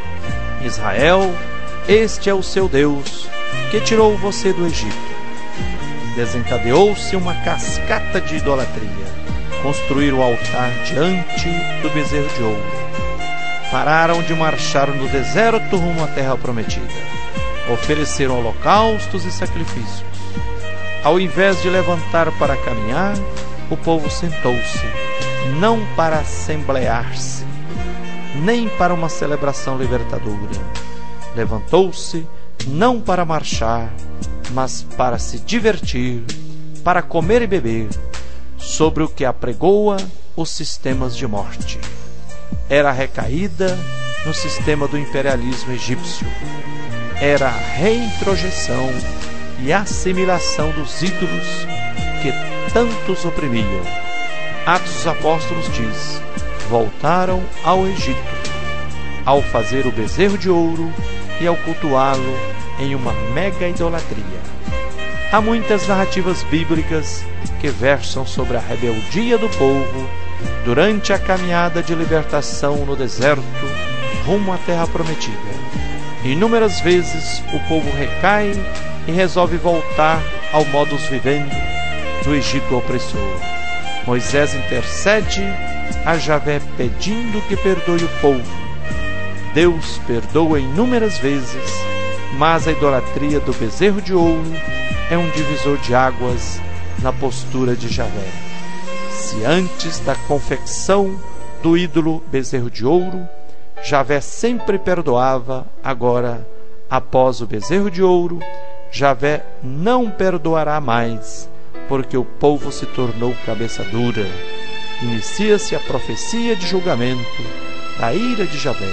Israel, este é o seu Deus, que tirou você do Egito. Desencadeou-se uma cascata de idolatria. Construíram o altar diante do bezerro de ouro. Pararam de marchar no deserto rumo à terra prometida. Ofereceram holocaustos e sacrifícios. Ao invés de levantar para caminhar, o povo sentou-se, não para assemblear-se, nem para uma celebração libertadora. Levantou-se não para marchar, mas para se divertir, para comer e beber, sobre o que apregoa os sistemas de morte. Era a recaída no sistema do imperialismo egípcio. Era a reintrojeção e assimilação dos ídolos que tantos oprimiam. Atos dos Apóstolos diz: voltaram ao Egito, ao fazer o bezerro de ouro e ao cultuá-lo em uma mega idolatria. Há muitas narrativas bíblicas que versam sobre a rebeldia do povo durante a caminhada de libertação no deserto rumo à terra prometida. Inúmeras vezes o povo recai e resolve voltar ao modus vivendi do Egito opressor. Moisés intercede a Javé pedindo que perdoe o povo. Deus perdoa inúmeras vezes, mas a idolatria do bezerro de ouro é um divisor de águas na postura de Javé. Se antes da confecção do ídolo bezerro de ouro, Javé sempre perdoava, agora, após o bezerro de ouro, Javé não perdoará mais, porque o povo se tornou cabeça dura. Inicia-se a profecia de julgamento da ira de Javé.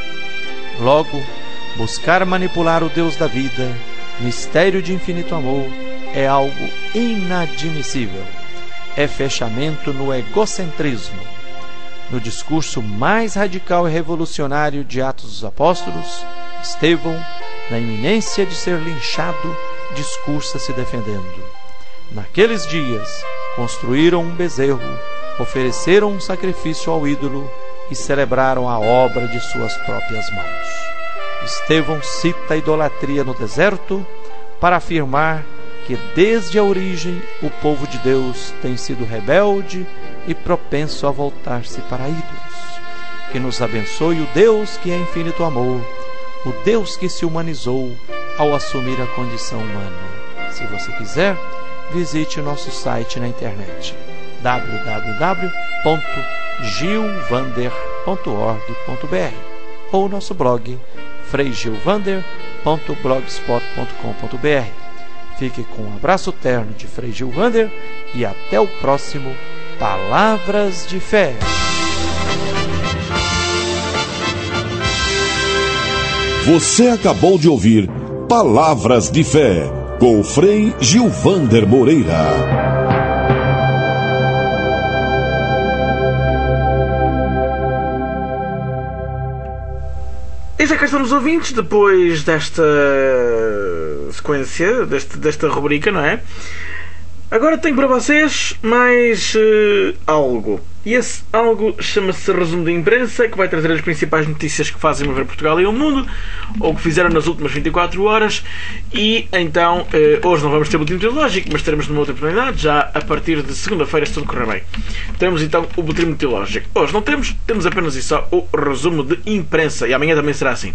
Logo, buscar manipular o Deus da vida, mistério de infinito amor, é algo inadmissível. É fechamento no egocentrismo. No discurso mais radical e revolucionário de Atos dos Apóstolos, Estevão, na iminência de ser linchado, discursa se defendendo. Naqueles dias, construíram um bezerro, ofereceram um sacrifício ao ídolo e celebraram a obra de suas próprias mãos. Estevão cita a idolatria no deserto para afirmar que desde a origem o povo de Deus tem sido rebelde e propenso a voltar-se para ídolos. Que nos abençoe o Deus que é infinito amor, o Deus que se humanizou ao assumir a condição humana. Se você quiser, visite o nosso site na internet w w w ponto gilvander ponto org ponto b r ou nosso blog frei gilvander ponto blogspot ponto com ponto b r. Fique com um abraço terno de Frei Gilvander e até o próximo Palavras de Fé. Você acabou de ouvir Palavras de Fé com Frei Gilvander Moreira. Eis é cá estamos, ouvintes, depois desta sequência, deste, desta rubrica, não é? Agora tenho para vocês mais uh, algo. E esse algo chama-se Resumo de Imprensa, que vai trazer as principais notícias que fazem mover Portugal e o mundo, ou que fizeram nas últimas vinte e quatro horas. E então, uh, hoje não vamos ter o boletim meteorológico, mas teremos numa outra oportunidade, já a partir de segunda-feira, se tudo correr bem. Temos então o boletim meteorológico. Hoje não temos, temos apenas e só o Resumo de Imprensa, e amanhã também será assim.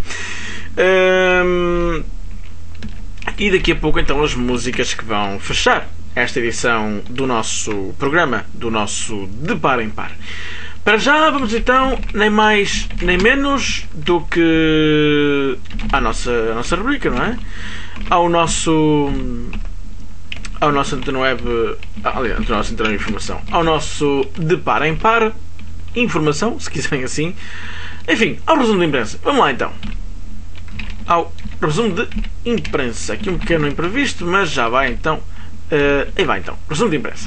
Um, e daqui a pouco então as músicas que vão fechar esta edição do nosso programa, do nosso De Par em Par. Para já vamos então, nem mais nem menos do que a nossa, a nossa rubrica, não é? Ao nosso ao nosso Antena Web, aliás, ao nosso Antena Web Informação, ao nosso de par em par informação, se quiserem assim. Enfim, ao resumo de imprensa. Vamos lá então. Ao resumo de imprensa. Aqui um pequeno imprevisto, mas já vai então. Uh, aí vai então. Resumo de imprensa.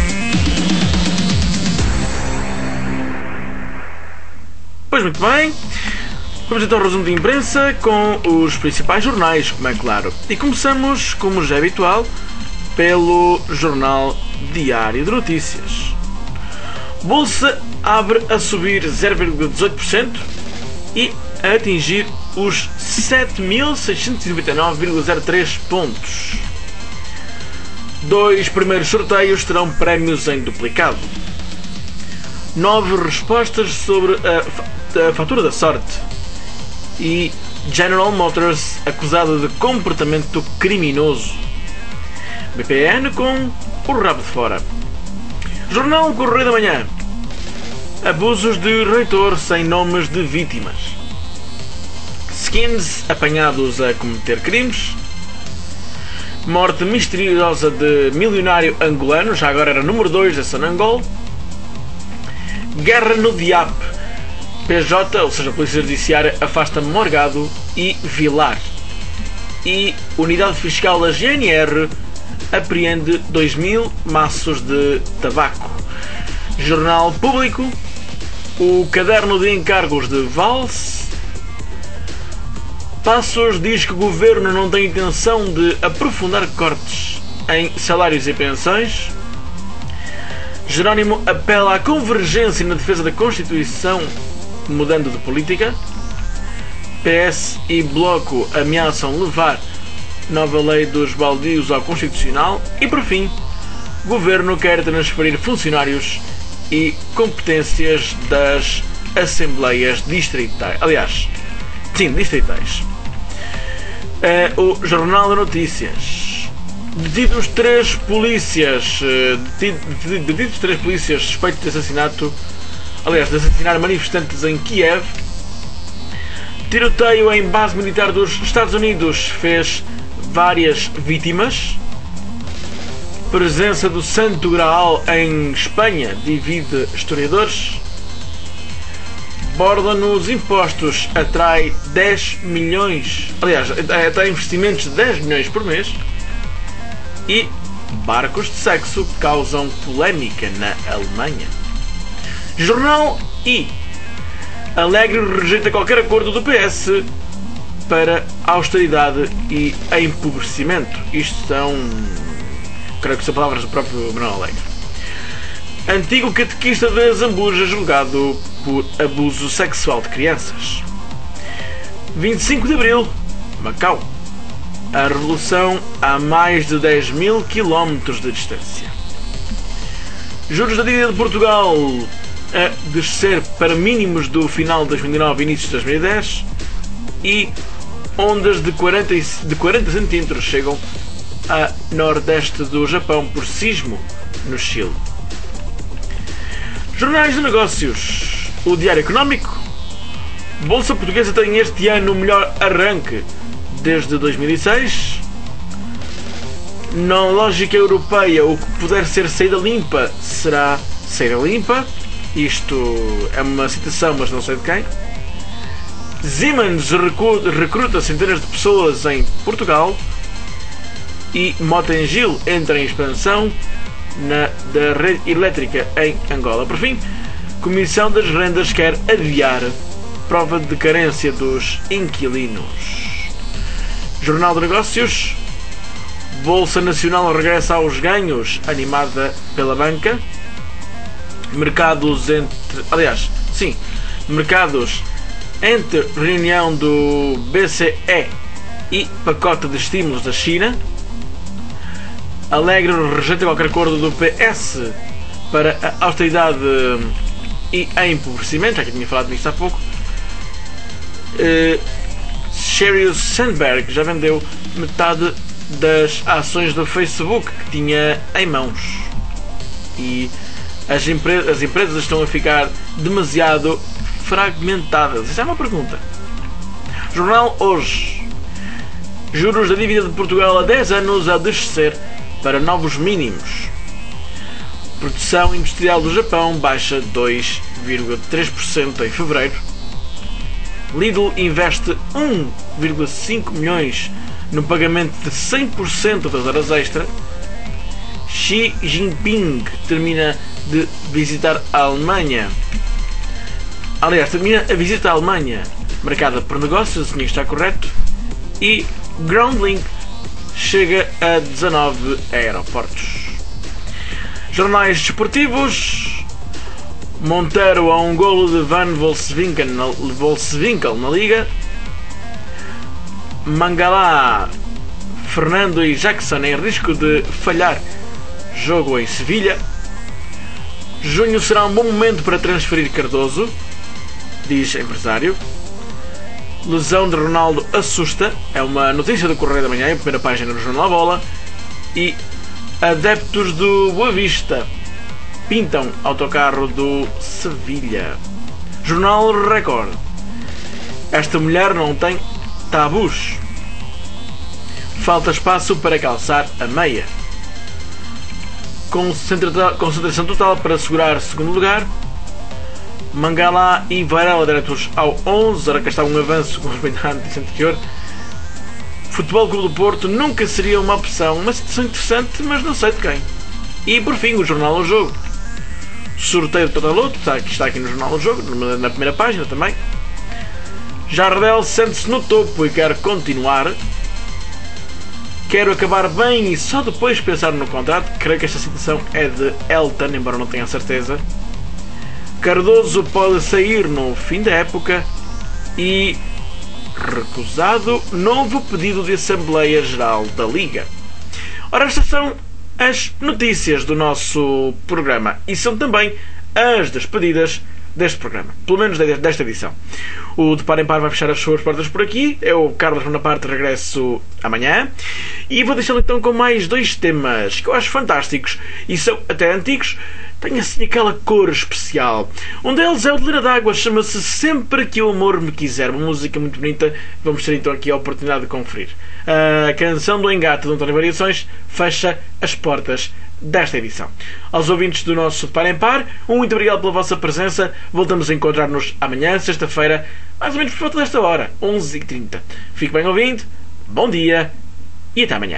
Pois muito bem. Vamos então ao resumo de imprensa com os principais jornais, como é claro. E começamos, como já é habitual, pelo Jornal Diário de Notícias. Bolsa abre a subir zero vírgula dezoito por cento e a atingir os sete mil seiscentos e noventa e nove vírgula zero três pontos. Dois primeiros sorteios terão prémios em duplicado. Nove respostas sobre a, a fatura da sorte. E General Motors acusada de comportamento criminoso. B P N com o rabo de fora. Jornal Correio da Manhã. Abusos de reitor sem nomes de vítimas. Skins apanhados a cometer crimes. Morte misteriosa de milionário angolano, já agora era número dois da Sonangol. Guerra no D I A P. P J, ou seja, a Polícia Judiciária, afasta Morgado e Vilar. E Unidade Fiscal da G N R apreende dois mil maços de tabaco. Jornal Público. O caderno de encargos de Valls. Passos diz que o governo não tem intenção de aprofundar cortes em salários e pensões. Jerónimo apela à convergência na defesa da Constituição, mudando de política. P S e Bloco ameaçam levar nova lei dos baldios ao Constitucional. E por fim, governo quer transferir funcionários e competências das Assembleias Distritais. Aliás, sim, distritais. Uh, o Jornal de Notícias. Detidos três polícias detidos, detidos três polícias suspeitos de assassinato, aliás, de assassinar manifestantes em Kiev. Tiroteio em base militar dos Estados Unidos fez várias vítimas. Presença do Santo Graal em Espanha divide historiadores. Borda nos impostos atrai dez milhões, aliás, atrai investimentos de dez milhões por mês. E barcos de sexo causam polémica na Alemanha. Jornal I. Alegre rejeita qualquer acordo do P S para austeridade e empobrecimento. Isto são, creio que são palavras do próprio Manuel Alegre. Antigo catequista da Zambuja julgado por abuso sexual de crianças. vinte e cinco de Abril, Macau. A revolução a mais de dez mil quilómetros de distância. Juros da dívida de Portugal a descer para mínimos do final de dois mil e nove e início de dois mil e dez. E ondas de quarenta, de quarenta centímetros chegam a nordeste do Japão por sismo no Chile. Jornais de negócios. O Diário Económico. Bolsa Portuguesa tem este ano o melhor arranque desde dois mil e seis. Na lógica europeia, o que puder ser saída limpa será saída limpa. Isto é uma citação, mas não sei de quem. Siemens recruta centenas de pessoas em Portugal. E Motengil entra em expansão na, da rede elétrica em Angola. Por fim, Comissão das Rendas quer adiar prova de carência dos inquilinos. Jornal de Negócios. Bolsa Nacional regressa aos ganhos, animada pela banca. Mercados entre... Aliás, sim, mercados entre reunião do B C E e pacote de estímulos da China. Alegre rejeita qualquer acordo do P S para a austeridade e a empobrecimento, já que eu tinha falado disto há pouco. Uh, Sheryl Sandberg já vendeu metade das ações do Facebook que tinha em mãos. E As, empre as empresas estão a ficar demasiado fragmentadas? Essa é uma pergunta. Jornal Hoje. Juros da dívida de Portugal há dez anos a descer para novos mínimos. Produção industrial do Japão baixa dois vírgula três por cento em fevereiro. Lidl investe um vírgula cinco milhões no pagamento de cem por cento das horas extra. Xi Jinping termina de visitar a Alemanha. Aliás, termina a visita à Alemanha, marcada por negócios, se está correto. E Groundlink chega a dezanove aeroportos. Jornais desportivos. Monteiro a um golo de Van Volkswinkel na, Volkswinkel na Liga. Mangala, Fernando e Jackson em risco de falhar jogo em Sevilha. Junho será um bom momento para transferir Cardoso, diz empresário. Lesão de Ronaldo assusta, é uma notícia do Correio da Manhã, em primeira página do Jornal Bola. E adeptos do Boa Vista pintam autocarro do Sevilha. Jornal Record. Esta mulher não tem tabus. Falta espaço para calçar a meia. Concentra concentração total para assegurar segundo lugar. Mangala e Varela diretos ao onze. Ora, cá está um avanço com respeito à notícia anterior. Futebol Clube do Porto nunca seria uma opção. Uma situação interessante, mas não sei de quem. E por fim, o Jornal ao Jogo. Sorteio do Totaloto, está aqui, está aqui no Jornal ao Jogo, na primeira página também. Jardel sente-se no topo e quer continuar. Quero acabar bem e só depois pensar no contrato. Creio que esta citação é de Elton, embora não tenha a certeza. Cardoso pode sair no fim da época. E recusado novo pedido de Assembleia Geral da Liga. Ora, estas são as notícias do nosso programa e são também as despedidas deste programa, pelo menos desta edição. O De Par em Par vai fechar as suas portas por aqui. Eu, Carlos Bonaparte, regresso amanhã e vou deixá-lo então com mais dois temas que eu acho fantásticos e são até antigos. Tem assim aquela cor especial. Um deles é o de Lira d'Água, chama-se Sempre Que o Amor Me Quiser, uma música muito bonita. Vamos ter então aqui a oportunidade de conferir. A canção do Engate de António Variações fecha as portas desta edição. Aos ouvintes do nosso De Par em Par, um muito obrigado pela vossa presença. Voltamos a encontrar-nos amanhã, sexta-feira, mais ou menos por volta desta hora, onze e trinta. Fique bem ouvindo, bom dia e até amanhã.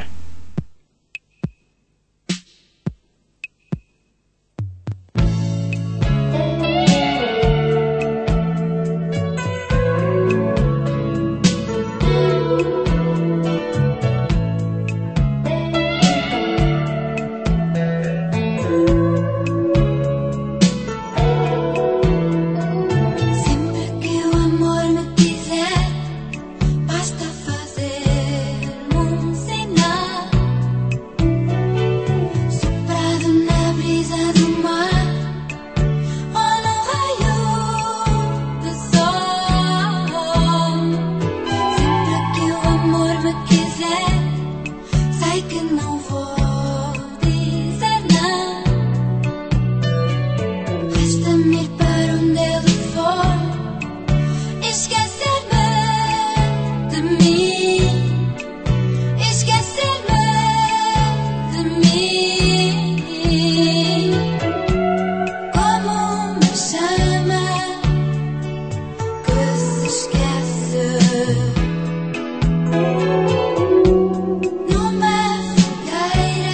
Numa fogueira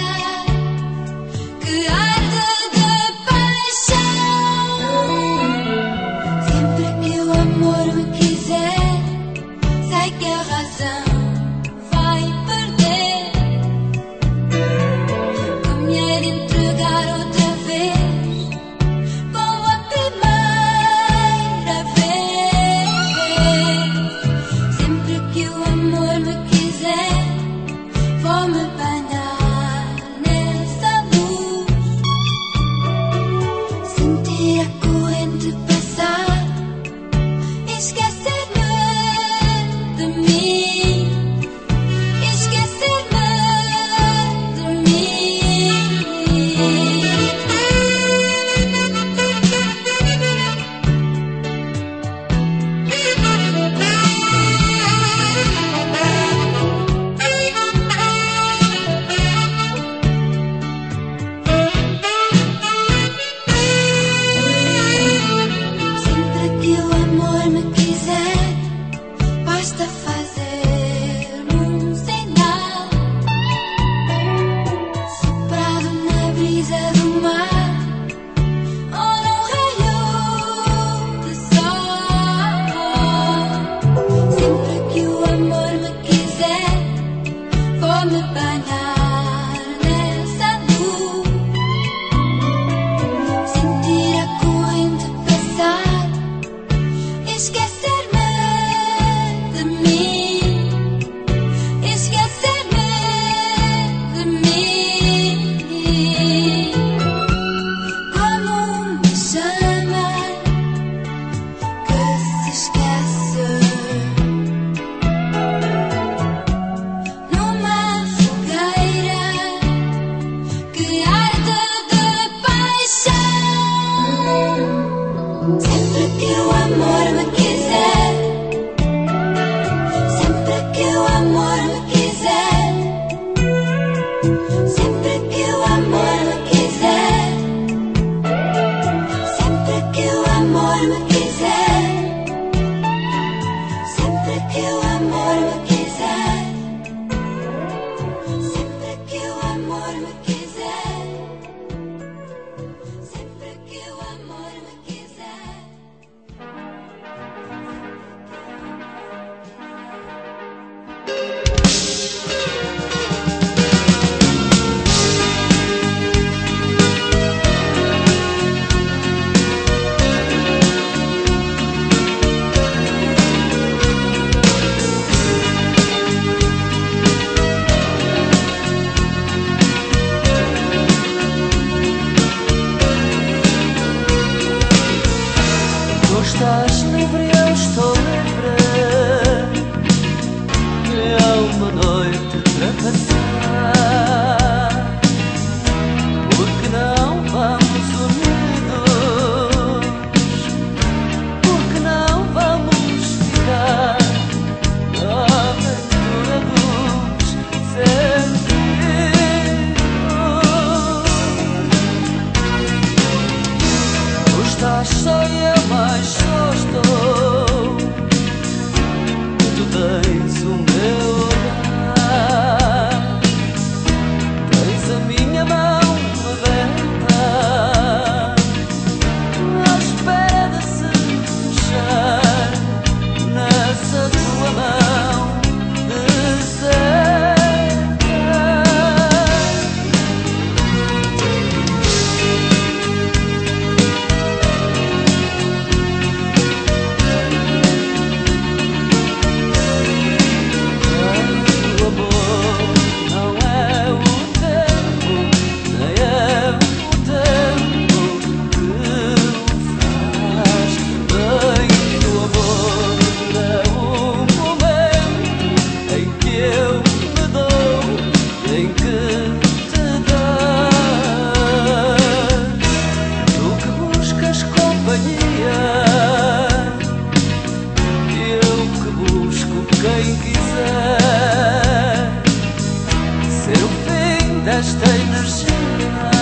esta energia.